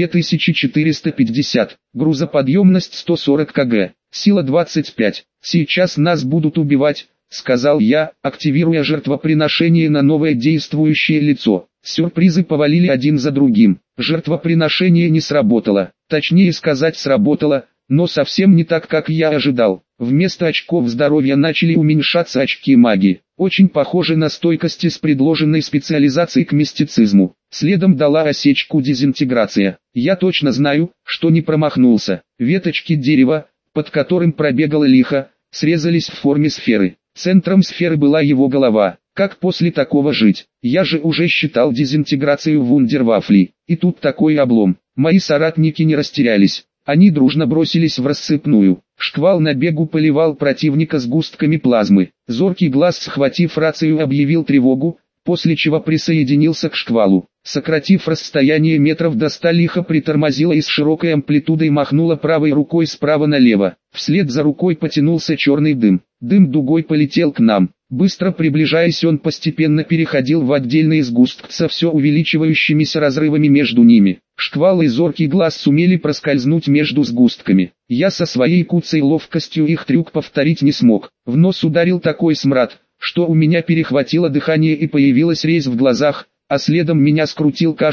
[SPEAKER 1] 2450. Грузоподъемность 140 кг. Сила 25. «Сейчас нас будут убивать», — сказал я, активируя жертвоприношение на новое действующее лицо. Сюрпризы повалили один за другим. Жертвоприношение не сработало. Точнее сказать, сработало, но совсем не так, как я ожидал. Вместо очков здоровья начали уменьшаться очки магии. Очень похоже на стойкость с предложенной специализацией к мистицизму. Следом дала осечку дезинтеграция. Я точно знаю, что не промахнулся. Веточки дерева, под которым пробегала лиха, срезались в форме сферы. Центром сферы была его голова. Как после такого жить? Я же уже считал дезинтеграцию вундервафлей. И тут такой облом. Мои соратники не растерялись. Они дружно бросились в рассыпную. Шквал на бегу поливал противника сгустками плазмы. Зоркий Глаз, схватив рацию, объявил тревогу, после чего присоединился к Шквалу. Сократив расстояние метров до 100, лиха притормозила и с широкой амплитудой махнула правой рукой справа налево. Вслед за рукой потянулся черный дым. Дым дугой полетел к нам. Быстро приближаясь, он постепенно переходил в отдельные сгустки со все увеличивающимися разрывами между ними. Шквал и Зоркий Глаз сумели проскользнуть между сгустками. Я со своей куцей ловкостью их трюк повторить не смог. В нос ударил такой смрад, что у меня перехватило дыхание и появилась резь в глазах, а следом меня скрутил кашель,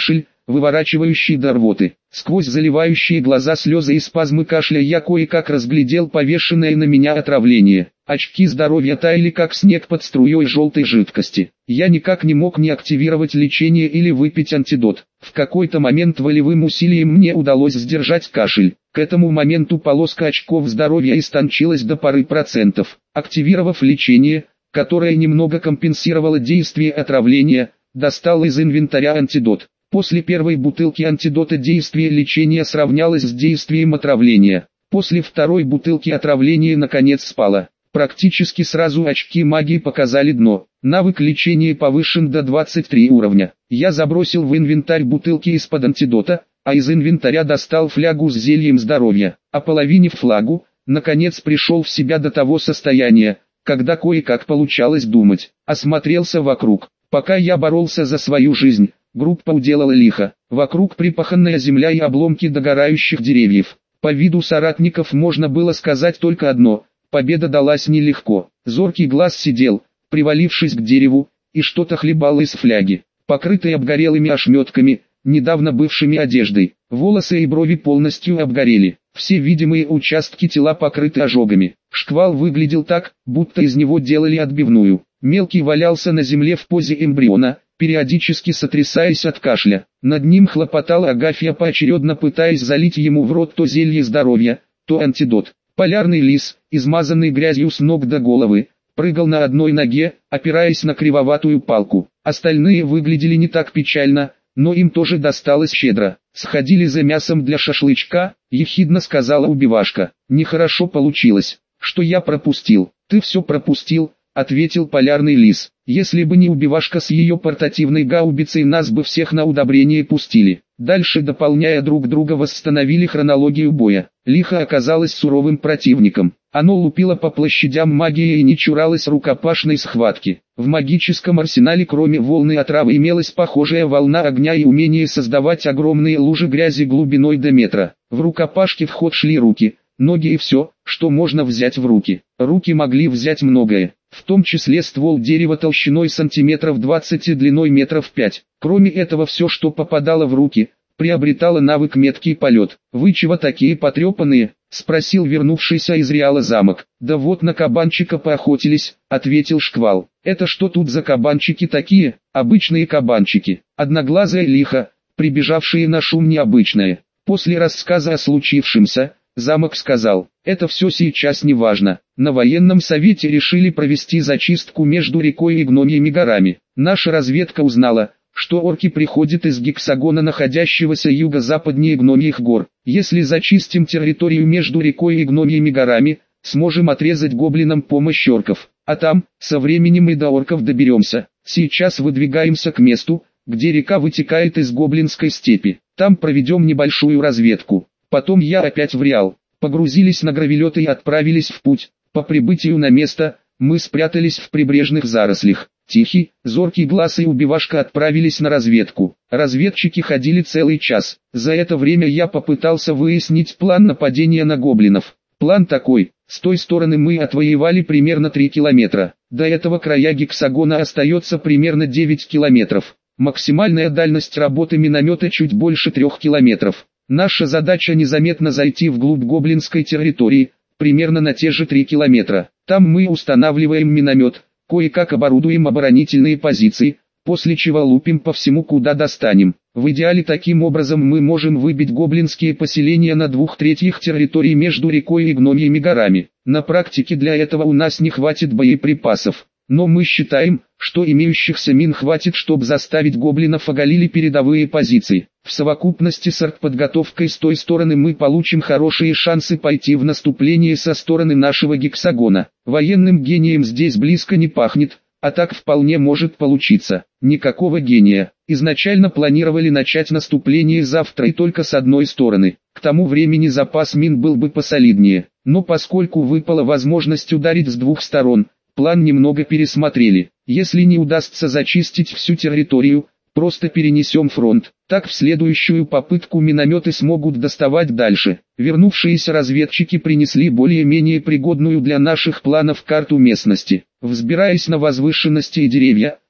[SPEAKER 1] выворачивающий до рвоты. Сквозь заливающие глаза слезы и спазмы кашля я кое-как разглядел повешенное на меня отравление. Очки здоровья таяли как снег под струей желтой жидкости. Я никак не мог ни активировать лечение или выпить антидот. В какой-то момент волевым усилием мне удалось сдержать кашель. К этому моменту полоска очков здоровья истончилась до пары процентов. Активировав лечение, которое немного компенсировало действие отравления, достал из инвентаря антидот. После первой бутылки антидота действие лечения сравнялось с действием отравления. После второй бутылки отравление наконец спало. Практически сразу очки магии показали дно. Навык лечения повышен до 23 уровня. Я забросил в инвентарь бутылки из-под антидота, а из инвентаря достал флягу с зельем здоровья. Ополовинив флягу, наконец пришел в себя до того состояния, когда кое-как получалось думать. Осмотрелся вокруг. Пока я боролся за свою жизнь, группа уделала лихо. Вокруг припаханная земля и обломки догорающих деревьев. По виду соратников можно было сказать только одно: победа далась нелегко. Зоркий глаз сидел, привалившись к дереву, и что-то хлебал из фляги, покрытый обгорелыми ошметками, недавно бывшими одеждой. Волосы и брови полностью обгорели. Все видимые участки тела покрыты ожогами. Шквал выглядел так, будто из него делали отбивную. Мелкий валялся на земле в позе эмбриона, периодически сотрясаясь от кашля. Над ним хлопотала Агафья, поочередно пытаясь залить ему в рот то зелье здоровья, то антидот. Полярный лис, измазанный грязью с ног до головы, прыгал на одной ноге, опираясь на кривоватую палку. Остальные выглядели не так печально, но им тоже досталось щедро. «Сходили за мясом для шашлычка», — ехидно сказала убивашка. «Нехорошо получилось. Что я пропустил?» «Ты все пропустил», — ответил полярный лис. «Если бы не убивашка с ее портативной гаубицей, нас бы всех на удобрение пустили». Дальше, дополняя друг друга, восстановили хронологию боя. Лихо оказалось суровым противником. Оно лупило по площадям магией и не чуралось рукопашной схватки. В магическом арсенале кроме волны отравы имелась похожая волна огня и умение создавать огромные лужи грязи глубиной до метра. В рукопашке в ход шли руки, ноги и все, что можно взять в руки. Руки могли взять многое, в том числе ствол дерева толщиной сантиметров 20 и длиной метров 5. Кроме этого, все, что попадало в руки, приобретало навык меткий полет. «Вы чего такие потрепанные?» — спросил вернувшийся из Реала замок. «Да вот на кабанчика поохотились», — ответил Шквал. «Это что тут за кабанчики такие?» «Обычные кабанчики». Одноглазая лихо, прибежавшие на шум необычное. После рассказа о случившемся, замок сказал: «Это все сейчас не важно. На военном совете решили провести зачистку между рекой и гномьими горами. Наша разведка узнала, что орки приходят из гексагона, находящегося юго-западнее гномьих гор. Если зачистим территорию между рекой и гномьими горами, сможем отрезать гоблинам помощь орков. А там, со временем и до орков доберемся. Сейчас выдвигаемся к месту, где река вытекает из гоблинской степи. Там проведем небольшую разведку. Потом я опять в Реал». Погрузились на гравелеты и отправились в путь. По прибытию на место, мы спрятались в прибрежных зарослях. Тихий, зоркий глаз и убивашка отправились на разведку. Разведчики ходили целый час. За это время я попытался выяснить план нападения на гоблинов. План такой: с той стороны мы отвоевали примерно 3 километра. До этого края гексагона остается примерно 9 километров. Максимальная дальность работы миномета чуть больше 3 километров. Наша задача незаметно зайти вглубь гоблинской территории, примерно на те же 3 километра. Там мы устанавливаем миномет, кое-как оборудуем оборонительные позиции, после чего лупим по всему, куда достанем. В идеале таким образом мы можем выбить гоблинские поселения на 2/3 территории между рекой и гномьими горами. На практике для этого у нас не хватит боеприпасов. Но мы считаем, что имеющихся мин хватит, чтобы заставить гоблинов оголили передовые позиции. В совокупности с артподготовкой с той стороны мы получим хорошие шансы пойти в наступление со стороны нашего гексагона. Военным гением здесь близко не пахнет, а так вполне может получиться. Никакого гения. Изначально планировали начать наступление завтра и только с одной стороны. К тому времени запас мин был бы посолиднее. Но поскольку выпала возможность ударить с 2 сторон, план немного пересмотрели. Если не удастся зачистить всю территорию, просто перенесем фронт. Так в следующую попытку минометы смогут доставать дальше. Вернувшиеся разведчики принесли более-менее пригодную для наших планов карту местности. Взбираясь на возвышенности и деревья,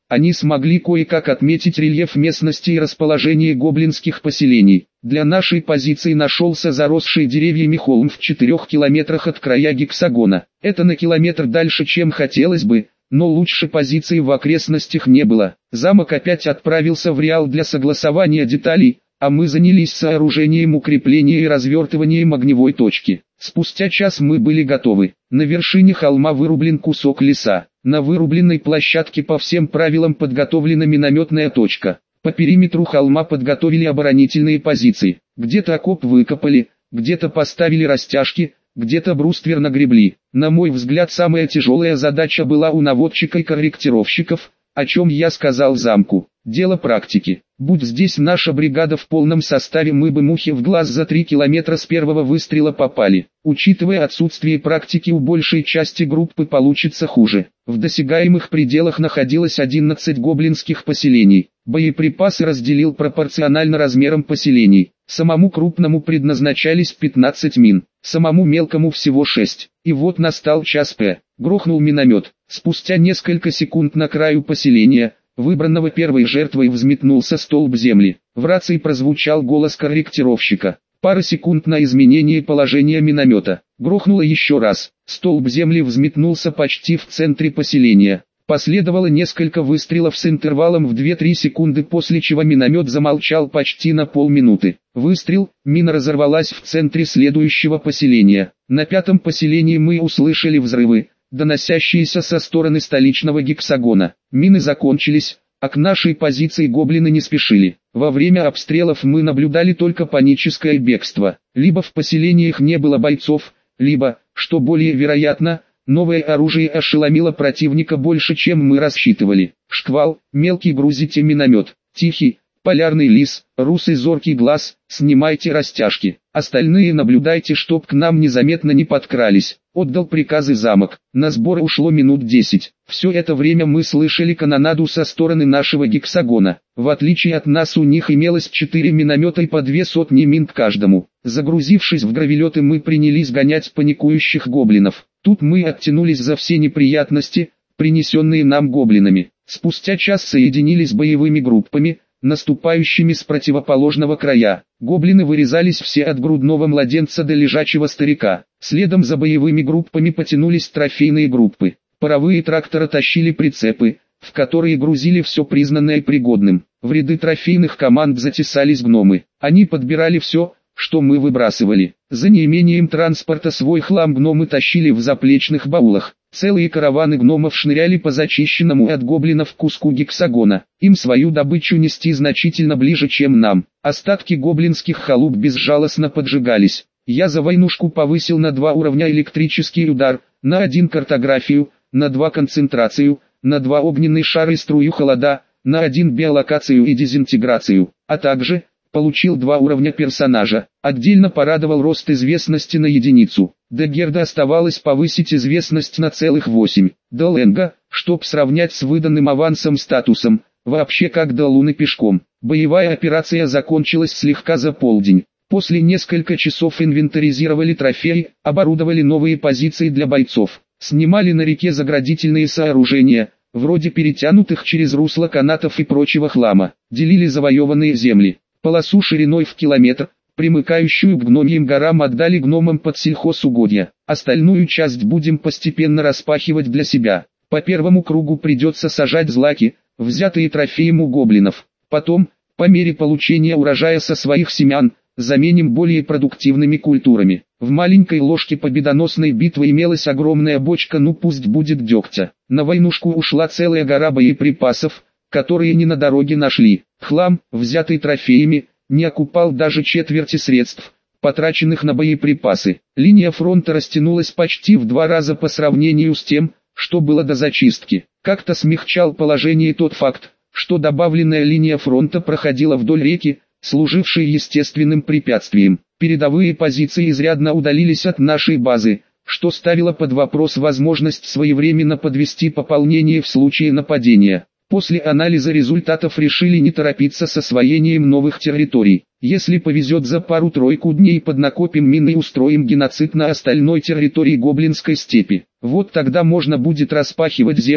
[SPEAKER 1] они смогли кое-как отметить рельеф местности и расположение гоблинских поселений. Для нашей позиции нашелся заросший деревьями холм в 4 километрах от края гексагона. Это на километр дальше, чем хотелось бы, но лучше позиции в окрестностях не было. Замок опять отправился в Реал для согласования деталей, а мы занялись сооружением укрепления и развертыванием огневой точки. Спустя час мы были готовы. На вершине холма вырублен кусок леса. На вырубленной площадке по всем правилам подготовлена минометная точка. По периметру холма подготовили оборонительные позиции. Где-то окоп выкопали, где-то поставили растяжки, где-то бруствер нагребли. На мой взгляд, самая тяжелая задача была у наводчика и корректировщиков, о чем я сказал замку. Дело практики. Будь здесь наша бригада в полном составе, мы бы мухи в глаз за 3 километра с первого выстрела попали. Учитывая отсутствие практики, у большей части группы получится хуже. В досягаемых пределах находилось 11 гоблинских поселений. Боеприпасы разделил пропорционально размерам поселений. Самому крупному предназначались 15 мин, самому мелкому всего 6. И вот настал час П. Грохнул миномет. Спустя несколько секунд на краю поселения, выбранного первой жертвой, взметнулся столб земли. В рации прозвучал голос корректировщика. Пара секунд на изменение положения миномета. Грохнуло еще раз. Столб земли взметнулся почти в центре поселения. Последовало несколько выстрелов с интервалом в 2-3 секунды, после чего миномет замолчал почти на полминуты. Выстрел, мина разорвалась в центре следующего поселения. На 5-м поселении мы услышали взрывы, доносящиеся со стороны столичного гексагона. Мины закончились, а к нашей позиции гоблины не спешили. Во время обстрелов мы наблюдали только паническое бегство. Либо в поселениях не было бойцов, либо, что более вероятно, новое оружие ошеломило противника больше, чем мы рассчитывали. Шквал, мелкий, грузите миномет. Тихий, полярный лис, русый, зоркий глаз, снимайте растяжки. Остальные наблюдайте, чтоб к нам незаметно не подкрались. Отдал приказы замок. На сбор ушло минут 10. Все это время мы слышали канонаду со стороны нашего гексагона. В отличие от нас, у них имелось 4 миномета и по 2 сотни мин к каждому. Загрузившись в гравелеты, мы принялись гонять паникующих гоблинов. Тут мы оттянулись за все неприятности, принесенные нам гоблинами. Спустя час соединились с боевыми группами, наступающими с противоположного края. Гоблины вырезались все от грудного младенца до лежачего старика. Следом за боевыми группами потянулись трофейные группы. Паровые трактора тащили прицепы, в которые грузили все признанное пригодным. В ряды трофейных команд затесались гномы. Они подбирали все, что мы выбрасывали. За неимением транспорта свой хлам гномы тащили в заплечных баулах. Целые караваны гномов шныряли по зачищенному от гоблинов куску гексагона. Им свою добычу нести значительно ближе, чем нам. Остатки гоблинских халуп безжалостно поджигались. Я за войнушку повысил на 2 уровня электрический удар, на 1 картографию, на 2 концентрацию, на 2 огненный шар и струю холода, на 1 биолокацию и дезинтеграцию, а также получил 2 уровня персонажа. Отдельно порадовал рост известности на 1. До Герда оставалось повысить известность на целых 8. До Ленга, чтоб сравнять с выданным авансом статусом, вообще как до Луны пешком. Боевая операция закончилась слегка за полдень. После несколько часов инвентаризировали трофеи, оборудовали новые позиции для бойцов. Снимали на реке заградительные сооружения, вроде перетянутых через русло канатов и прочего хлама. Делили завоеванные земли. Полосу шириной в километр, примыкающую к гномьим горам, отдали гномам под сельхозугодья. Остальную часть будем постепенно распахивать для себя. По первому кругу придется сажать злаки, взятые трофеем у гоблинов. Потом, по мере получения урожая со своих семян, заменим более продуктивными культурами. В маленькой ложке победоносной битвы имелась огромная бочка, ну пусть будет дегтя. На войнушку ушла целая гора боеприпасов, которые не на дороге нашли. Хлам, взятый трофеями, не окупал даже четверти средств, потраченных на боеприпасы. Линия фронта растянулась почти в 2 раза по сравнению с тем, что было до зачистки. Как-то смягчал положение тот факт, что добавленная линия фронта проходила вдоль реки, служившей естественным препятствием. Передовые позиции изрядно удалились от нашей базы, что ставило под вопрос возможность своевременно подвести пополнение в случае нападения. После анализа результатов решили не торопиться с освоением новых территорий. Если повезет, за пару-тройку дней поднакопим мин и устроим геноцид на остальной территории Гоблинской степи. Вот тогда можно будет распахивать земли,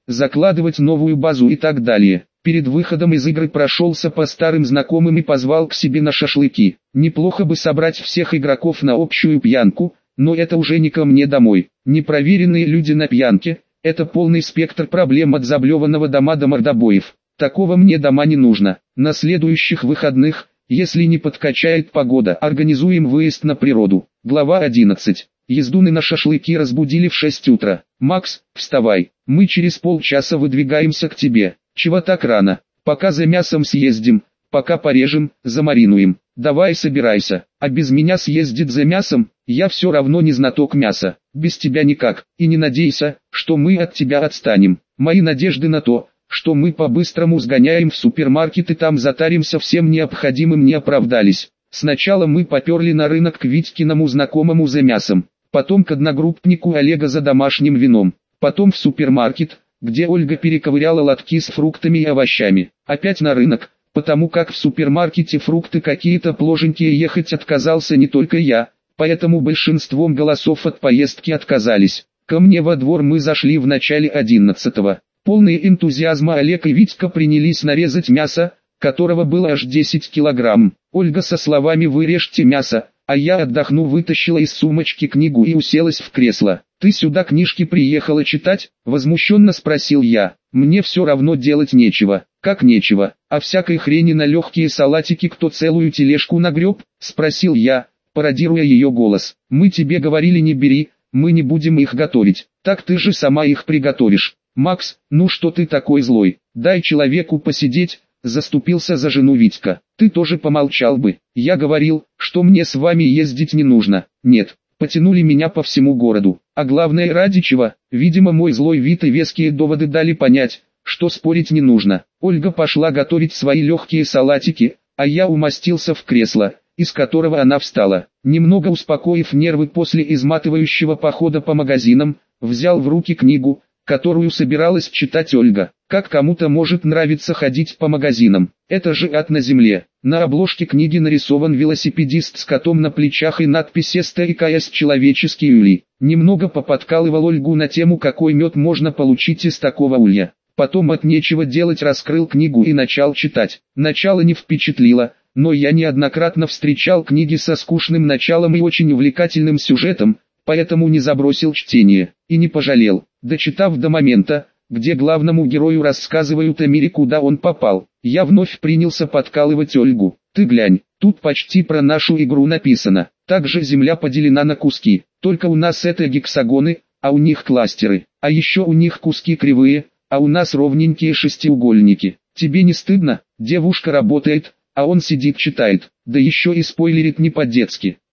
[SPEAKER 1] закладывать новую базу и так далее. Перед выходом из игры прошелся по старым знакомым и позвал к себе на шашлыки. Неплохо бы собрать всех игроков на общую пьянку, но это уже не ко мне домой. Непроверенные люди на пьянке – это полный спектр проблем от заблеванного дома до мордобоев. Такого мне дома не нужно. На следующих выходных, если не подкачает погода, организуем выезд на природу. Глава 11. Ездуны на шашлыки разбудили в 6 утра. «Макс, вставай, мы через полчаса выдвигаемся к тебе. Чего так рано? Пока за мясом съездим, пока порежем, замаринуем. Давай собирайся, а без меня съездит за мясом, я все равно не знаток мяса. Без тебя никак, и не надейся, что мы от тебя отстанем. Мои надежды на то, что мы по-быстрому сгоняем в супермаркет и там затаримся всем необходимым, не оправдались. Сначала мы поперли на рынок к Витькиному знакомому за мясом, потом к одногруппнику Олега за домашним вином, потом в супермаркет, где Ольга перековыряла лотки с фруктами и овощами, опять на рынок, потому как в супермаркете фрукты какие-то пложенькие ехать отказался не только я, поэтому большинством голосов от поездки отказались. Ко мне во двор мы зашли в начале 11-го. Полные энтузиазма Олег и Витька принялись нарезать мясо, которого было аж 10 килограмм. Ольга со словами «Вы режьте мясо», а я, отдохну, вытащила из сумочки книгу и уселась в кресло. «Ты сюда книжки приехала читать?» – возмущенно спросил я. «Мне все равно делать нечего». «Как нечего? А всякой хрени на легкие салатики кто целую тележку нагреб?» – спросил я, пародируя ее голос. «Мы тебе говорили не бери, мы не будем их готовить. Так ты же сама их приготовишь». «Макс, ну что ты такой злой? Дай человеку посидеть», – заступился за жену Витька. «Ты тоже помолчал бы. Я говорил, что мне с вами ездить не нужно». «Нет». Потянули меня по всему городу. А главное, ради чего? Видимо, мой злой вид и веские доводы дали понять, что спорить не нужно. Ольга пошла готовить свои легкие салатики, а я умостился в кресло, из которого она встала. Немного успокоив нервы после изматывающего похода по магазинам, взял в руки книгу, которую собиралась читать Ольга. Как кому-то может нравиться ходить по магазинам. Это же ад на земле. На обложке книги нарисован велосипедист с котом на плечах и надпись «СТИКС человеческий улей». Немного поподкалывал Ольгу на тему, какой мед можно получить из такого улья. Потом от нечего делать раскрыл книгу и начал читать. Начало не впечатлило, но я неоднократно встречал книги со скучным началом и очень увлекательным сюжетом, поэтому не забросил чтение, и не пожалел. Дочитав до момента, где главному герою рассказывают о мире, куда он попал, я вновь принялся подкалывать Ольгу. «Ты глянь, тут почти про нашу игру написано. Также земля поделена на куски, только у нас это гексагоны, а у них кластеры, а еще у них куски кривые, а у нас ровненькие шестиугольники. Тебе не стыдно? Девушка работает, а он сидит читает, да еще и спойлерит не по-детски».